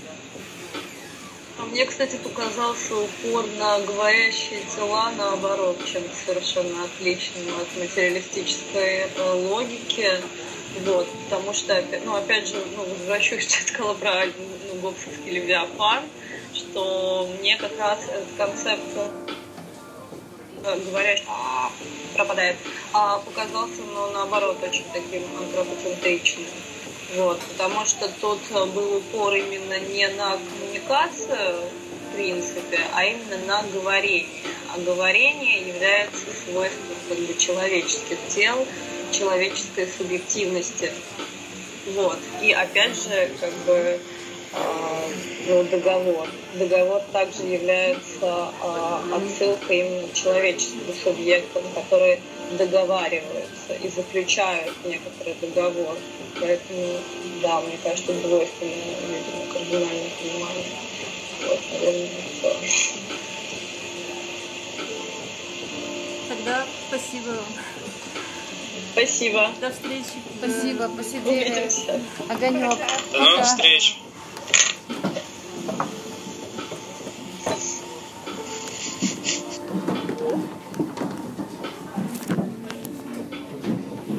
А мне, кстати, показался упор на говорящие тела, наоборот, чем-то совершенно отличным от материалистической э, логики. Вот, потому что, ну, опять же, ну, возвращусь, что я сказала про ну, гоббсовский левиафан, что мне как раз этот концепт, говоря, что пропадает, а показался, ну, наоборот, очень таким антропоцентричным. Вот, потому что тут был упор именно не на коммуникацию, в принципе, а именно на говорение. А говорение является свойством как бы человеческих тел, человеческой субъективности. Вот. И опять же, как бы э, ну, договор. Договор также является э, отсылкой именно к человеческим субъектам, которые договариваются и заключают некоторый договор. Поэтому, да, мне кажется, двойственное, видимо, кардинальное понимание. Вот, наверное, все. Тогда спасибо вам. Спасибо. До встречи. Спасибо, посидели. Увидимся. Огонек. До новых встреч!